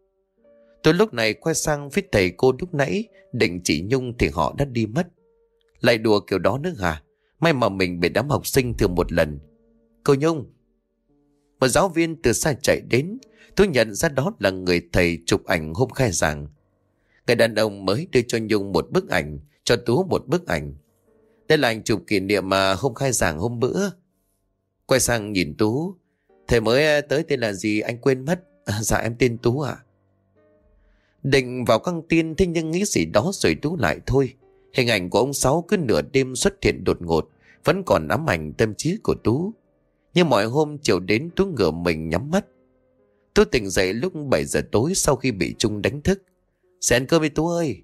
Tôi lúc này quay sang phía thầy cô lúc nãy, định chỉ Nhung thì họ đã đi mất. Lại đùa kiểu đó nữa hả? May mà mình bị đám học sinh thường một lần. Cô Nhung. Một giáo viên từ xa chạy đến. Tôi nhận ra đó là người thầy chụp ảnh hôm khai giảng. Người đàn ông mới đưa cho Nhung một bức ảnh, cho Tú một bức ảnh. Đây là ảnh chụp kỷ niệm mà hôm khai giảng hôm bữa. Quay sang nhìn Tú. Thầy mới tới tên là gì anh quên mất. Dạ em tên Tú ạ. Định vào căng tin, thế nhưng nghĩ gì đó rồi Tú lại thôi. Hình ảnh của ông Sáu cứ nửa đêm xuất hiện đột ngột, vẫn còn ám ảnh tâm trí của Tú. Như mọi hôm chiều đến, Tú ngửa mình nhắm mắt. Tú tỉnh dậy lúc 7 giờ tối sau khi bị Trung đánh thức. Sẽ ăn cơm với Tú ơi.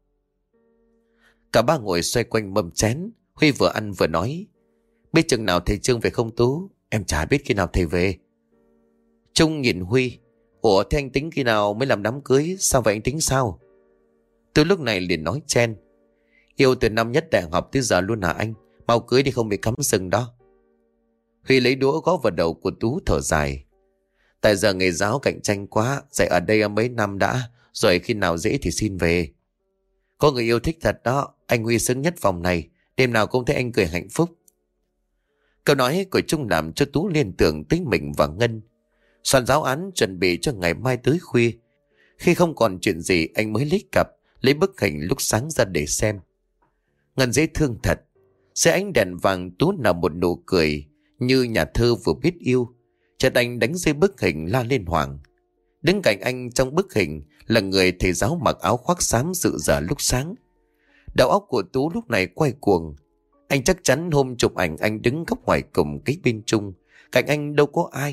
Cả ba ngồi xoay quanh mâm chén. Huy vừa ăn vừa nói. Biết chừng nào thầy Trương về không Tú? Em chả biết khi nào thầy về. Trung nhìn Huy. Ủa thế anh tính khi nào mới làm đám cưới? Sao vậy anh tính sao? Tú lúc này liền nói chen. Yêu từ năm nhất đại học tới giờ luôn hả anh? Mau cưới đi không bị cắm sừng đó. Huy lấy đũa gõ vào đầu của Tú thở dài. Tại giờ nghề giáo cạnh tranh quá, dạy ở đây mấy năm đã, rồi khi nào dễ thì xin về. Có người yêu thích thật đó, anh Huy xứng nhất phòng này, đêm nào cũng thấy anh cười hạnh phúc. Câu nói của Trung làm cho Tú liên tưởng tới mình và Ngân. Soạn giáo án chuẩn bị cho ngày mai tới khuya. Khi không còn chuyện gì, anh mới lấy cặp, lấy bức hình lúc sáng ra để xem. Ngân dễ thương thật. Dưới ánh đèn vàng, Tú nở một nụ cười như nhà thơ vừa biết yêu. Chợt anh đánh rơi bức hình la lên hoảng. Đứng cạnh anh trong bức hình là người thầy giáo mặc áo khoác xám dự giờ lúc sáng. Đầu óc của Tú lúc này quay cuồng. Anh chắc chắn hôm chụp ảnh anh đứng góc ngoài cùng cái bên Trung. Cạnh anh đâu có ai.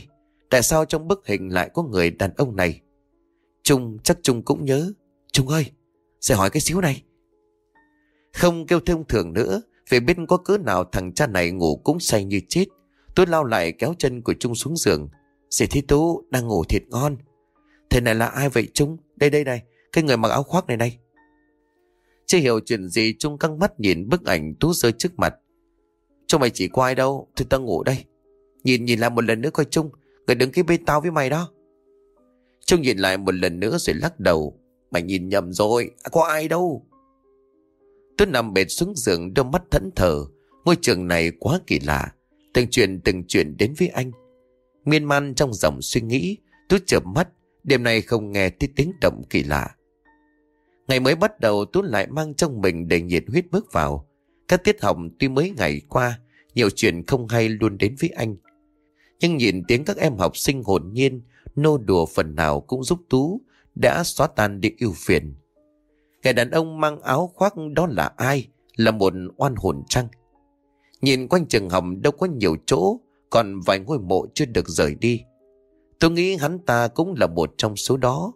Tại sao trong bức hình lại có người đàn ông này? Trung, chắc Trung cũng nhớ. Trung ơi, sẽ hỏi cái xíu này. Không kêu thông thường nữa, vì biết có cớ nào thằng cha này ngủ cũng say như chết. Tôi lao lại kéo chân của Trung xuống giường. Dì Thị Tú đang ngủ thiệt ngon. Thế này là ai vậy Trung? Đây đây này, cái người mặc áo khoác này này. Chưa hiểu chuyện gì, Trung căng mắt nhìn bức ảnh Tú rơi trước mặt. Trung mày chỉ có ai đâu, thì tao ngủ đây. Nhìn lại một lần nữa coi Trung, người đứng kế bên tao với mày đó. Trung nhìn lại một lần nữa rồi lắc đầu. Mày nhìn nhầm rồi, có ai đâu. Tú nằm bệt xuống giường, đôi mắt thẫn thờ. Ngôi trường này quá kỳ lạ, từng chuyện đến với anh. Miên man trong dòng suy nghĩ, Tú chợp mắt. Đêm nay không nghe thấy tiếng động kỳ lạ. Ngày mới bắt đầu, Tú lại mang trong mình đầy nhiệt huyết bước vào. Các tiết học tuy mới ngày qua, nhiều chuyện không hay luôn đến với anh. Nhưng nhìn tiếng các em học sinh hồn nhiên nô đùa phần nào cũng giúp Tú đã xóa tan đi ưu phiền. Người đàn ông mang áo khoác đó là ai? Là một oan hồn chăng? Nhìn quanh trường học đâu có nhiều chỗ, còn vài ngôi mộ chưa được rời đi. Tôi nghĩ hắn ta cũng là một trong số đó.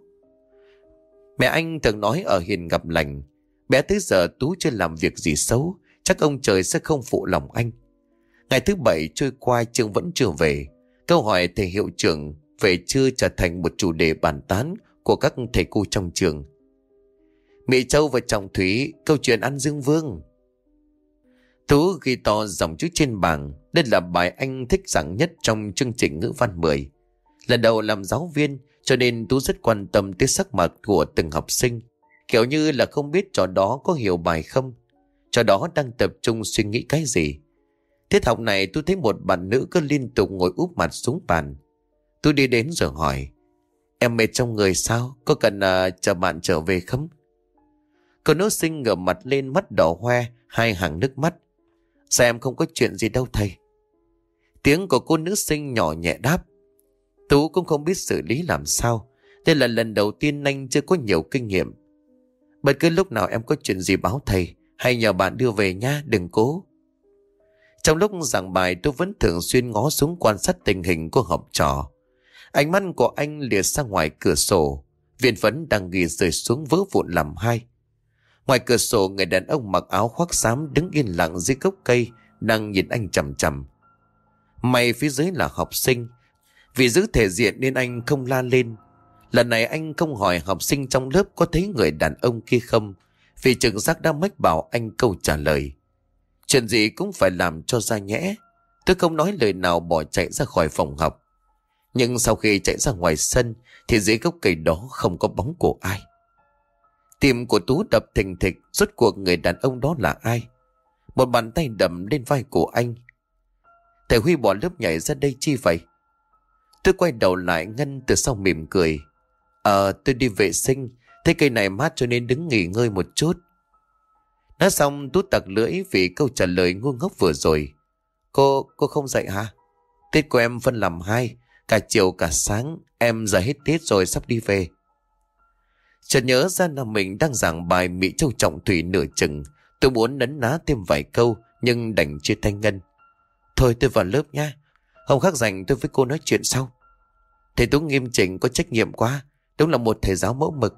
Mẹ anh thường nói ở hiền gặp lành. Bé tới giờ Tú chưa làm việc gì xấu, chắc ông trời sẽ không phụ lòng anh. Ngày thứ bảy trôi qua, trường vẫn chưa về. Câu hỏi thầy hiệu trưởng về chưa trở thành một chủ đề bàn tán của các thầy cô trong trường. Mỹ Châu và Trọng Thúy, câu chuyện ăn Dương Vương. Tú ghi to dòng chữ trên bảng. Đây là bài anh thích giảng nhất trong chương trình ngữ văn 10. Lần đầu làm giáo viên, cho nên Tú rất quan tâm tới sắc mặt của từng học sinh. Kiểu như là không biết trò đó có hiểu bài không, trò đó đang tập trung suy nghĩ cái gì. Tiết học này tôi thấy một bạn nữ cứ liên tục ngồi úp mặt xuống bàn. Tôi đi đến rồi hỏi: Em mệt trong người sao? Có cần chờ bạn trở về không? Cô nữ sinh ngửa mặt lên, mắt đỏ hoe, hai hàng nước mắt. Sao em không có chuyện gì đâu thầy? Tiếng của cô nữ sinh nhỏ nhẹ đáp. Tú cũng không biết xử lý làm sao. Đây là lần đầu tiên anh chưa có nhiều kinh nghiệm. Bất cứ lúc nào em có chuyện gì báo thầy, hay nhờ bạn đưa về nha, đừng cố. Trong lúc giảng bài, tôi vẫn thường xuyên ngó xuống quan sát tình hình của học trò. Ánh mắt của anh lìa sang ngoài cửa sổ. Viên phấn đang ghi rơi xuống vỡ vụn làm hai. Ngoài cửa sổ, người đàn ông mặc áo khoác xám đứng yên lặng dưới gốc cây, đang nhìn anh chằm chằm. May phía dưới là học sinh. Vì giữ thể diện nên anh không la lên. Lần này anh không hỏi học sinh trong lớp có thấy người đàn ông kia không, vì trực giác đã mách bảo anh câu trả lời. Chuyện gì cũng phải làm cho ra nhẽ. Tôi không nói lời nào, bỏ chạy ra khỏi phòng học. Nhưng sau khi chạy ra ngoài sân thì dưới gốc cây đó không có bóng của ai. Tim của Tú đập thình thịch. Rốt cuộc người đàn ông đó là ai? Một bàn tay đầm lên vai của anh. Thầy Huy bỏ lớp nhảy ra đây chi vậy? Tôi quay đầu lại, Ngân từ sau mỉm cười. Tôi đi vệ sinh, thấy cây này mát cho nên đứng nghỉ ngơi một chút. Nói xong Tú tặc lưỡi vì câu trả lời ngu ngốc vừa rồi. Cô không dậy hả? Tiết của em phân làm hai, cả chiều cả sáng. Em giờ hết tiết rồi, sắp đi về. Chợt nhớ ra là mình đang giảng bài Mỹ Châu Trọng Thủy nửa chừng. Tôi muốn nấn ná thêm vài câu, nhưng đành chia tay Ngân. Thôi tôi vào lớp nha, hôm khác rảnh tôi với cô nói chuyện sau. Thầy Tú nghiêm chỉnh, có trách nhiệm quá. Đúng là một thầy giáo mẫu mực.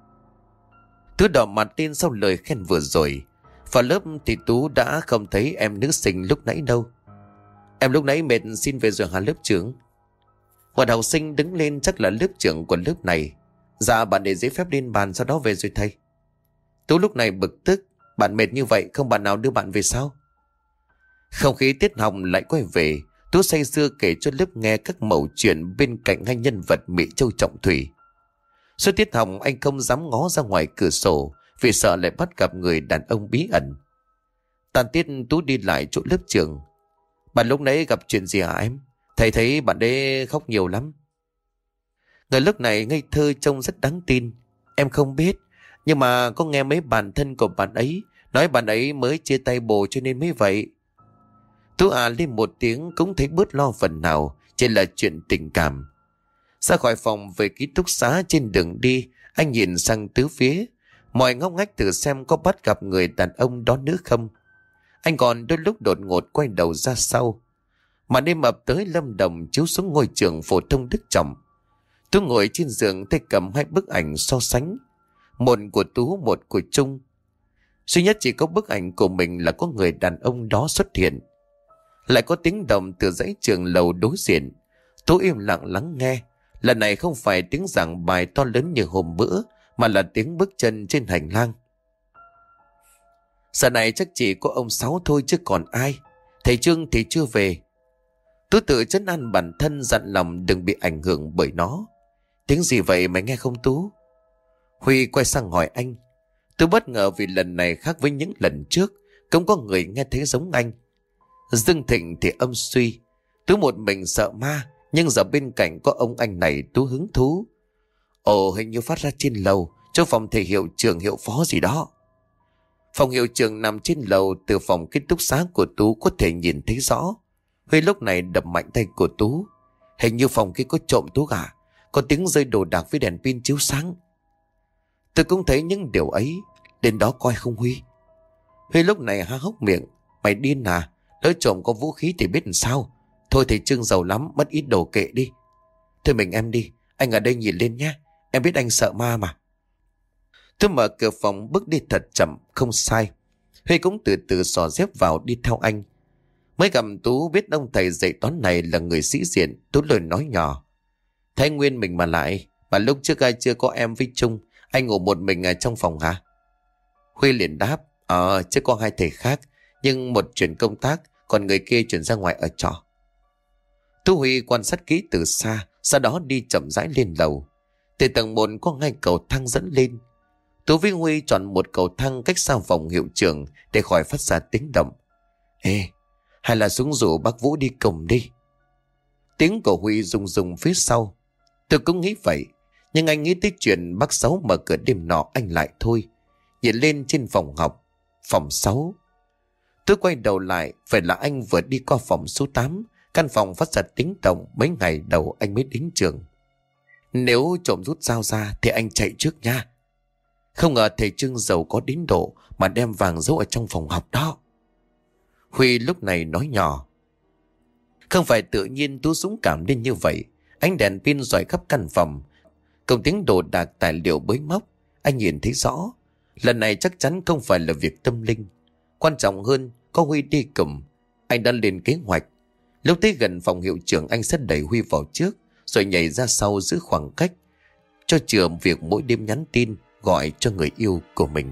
Tú đỏ mặt lên sau lời khen vừa rồi. Vào lớp thì Tú đã không thấy em nữ sinh lúc nãy đâu. Em lúc nãy mệt xin về rồi hả lớp trưởng? Một học sinh đứng lên, chắc là lớp trưởng của lớp này. Dạ, bạn để giấy phép lên bàn, sau đó về rồi thầy. Tú lúc này bực tức. Bạn mệt như vậy, không bạn nào đưa bạn về sao? Không khí tiết học lại quay về. Tú say sưa kể cho lớp nghe các mẩu chuyện bên cạnh hai nhân vật Mỹ Châu Trọng Thủy. Suốt tiết học anh không dám ngó ra ngoài cửa sổ vì sợ lại bắt gặp người đàn ông bí ẩn. Tàn tiết Tú đi lại chỗ lớp trưởng. Bạn lúc nãy gặp chuyện gì hả em? Thầy thấy bạn đấy khóc nhiều lắm. Người lúc này ngây thơ trông rất đáng tin. Em không biết, nhưng mà có nghe mấy bạn thân của bạn ấy nói bạn ấy mới chia tay bồ cho nên mới vậy. Tú lên một tiếng cũng thấy bớt lo phần nào, chỉ là chuyện tình cảm. Ra khỏi phòng về ký túc xá, trên đường đi anh nhìn sang tứ phía, mọi ngóc ngách thử xem có bắt gặp người đàn ông đó nữa không. Anh còn đôi lúc đột ngột quay đầu ra sau. Màn đêm ập tới lâm đồng chiếu xuống ngôi trường phổ thông Đức Trọng. Tú ngồi trên giường tay cầm hai bức ảnh so sánh. Một của Tú, một của Trung. Duy nhất chỉ có bức ảnh của mình là có người đàn ông đó xuất hiện. Lại có tiếng động từ dãy trường lầu đối diện. Tú im lặng lắng nghe. Lần này không phải tiếng giảng bài to lớn như hôm bữa, mà là tiếng bước chân trên hành lang. Giờ này chắc chỉ có ông Sáu thôi chứ còn ai. Thầy Trương thì chưa về. Tú tự trấn an bản thân, dặn lòng đừng bị ảnh hưởng bởi nó. Tiếng gì vậy mày nghe không Tú? Huy quay sang hỏi anh. Tú bất ngờ vì lần này khác với những lần trước, không có người nghe thấy giống anh. Dương Thịnh thì âm suy. Tú một mình sợ ma, nhưng giờ bên cạnh có ông anh này Tú hứng thú. Ồ, hình như phát ra trên lầu, trong phòng thầy hiệu trưởng hiệu phó gì đó. Phòng hiệu trưởng nằm trên lầu, từ phòng ký túc xá của Tú có thể nhìn thấy rõ. Huy lúc này đập mạnh tay của Tú. Hình như phòng kia có trộm Tú à? Có tiếng rơi đồ đạc với đèn pin chiếu sáng. Tôi cũng thấy những điều ấy. Đến đó coi không Huy? Huy lúc này há hốc miệng. Mày điên à? Lỡ trộm có vũ khí thì biết làm sao? Thôi thì Trương giàu lắm, mất ít đồ kệ đi. Thôi mình em đi, anh ở đây nhìn lên nhé. Em biết anh sợ ma mà. Tôi mở cửa phòng bước đi thật chậm, không sai. Huy cũng từ từ xỏ dép vào đi theo anh. Mới gặp Tú biết ông thầy dạy toán này là người sĩ diện. Tú lời nói nhỏ. Thấy Nguyên mình mà lại. Mà lúc trước ai chưa có em với Trung, anh ngủ một mình ở trong phòng hả? Huy liền đáp. Chứ có hai thầy khác. Nhưng một chuyển công tác, còn người kia chuyển ra ngoài ở trọ. Tú Huy quan sát kỹ từ xa, sau đó đi chậm rãi lên lầu. Từ tầng 1 có ngay cầu thang dẫn lên. Tú với Huy chọn một cầu thang cách xa phòng hiệu trưởng để khỏi phát ra tiếng động. Ê, hay là xuống rủ bác Vũ đi cùng đi. Tiếng của Huy rung rung phía sau. Tôi cũng nghĩ vậy, nhưng anh nghĩ tới chuyện bác Sáu mở cửa đêm nọ anh lại thôi. Nhìn lên trên phòng học, phòng 6. Tôi quay đầu lại, phải là anh vừa đi qua phòng số 8. Căn phòng phát ra tiếng động mấy ngày đầu anh mới đến trường. Nếu trộm rút dao ra thì anh chạy trước nha. Không ngờ thầy Trương giàu có đến độ mà đem vàng giấu ở trong phòng học đó. Huy lúc này nói nhỏ. Không phải tự nhiên Tú dũng cảm lên như vậy. Ánh đèn pin rọi khắp căn phòng, cùng tiếng đồ đạc tài liệu bới móc. Anh nhìn thấy rõ. Lần này chắc chắn không phải là việc tâm linh. Quan trọng hơn, có Huy đi cùng. Anh đã lên kế hoạch. Lúc tới gần phòng hiệu trưởng, anh sẽ đẩy Huy vào trước, rồi nhảy ra sau giữ khoảng cách, cho chừa việc mỗi đêm nhắn tin gọi cho người yêu của mình.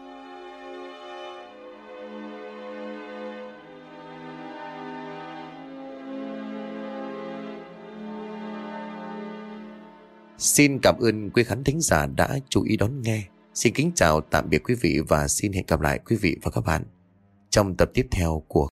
Xin cảm ơn quý khán thính giả đã chú ý đón nghe. Xin kính chào tạm biệt quý vị và xin hẹn gặp lại quý vị và các bạn trong tập tiếp theo của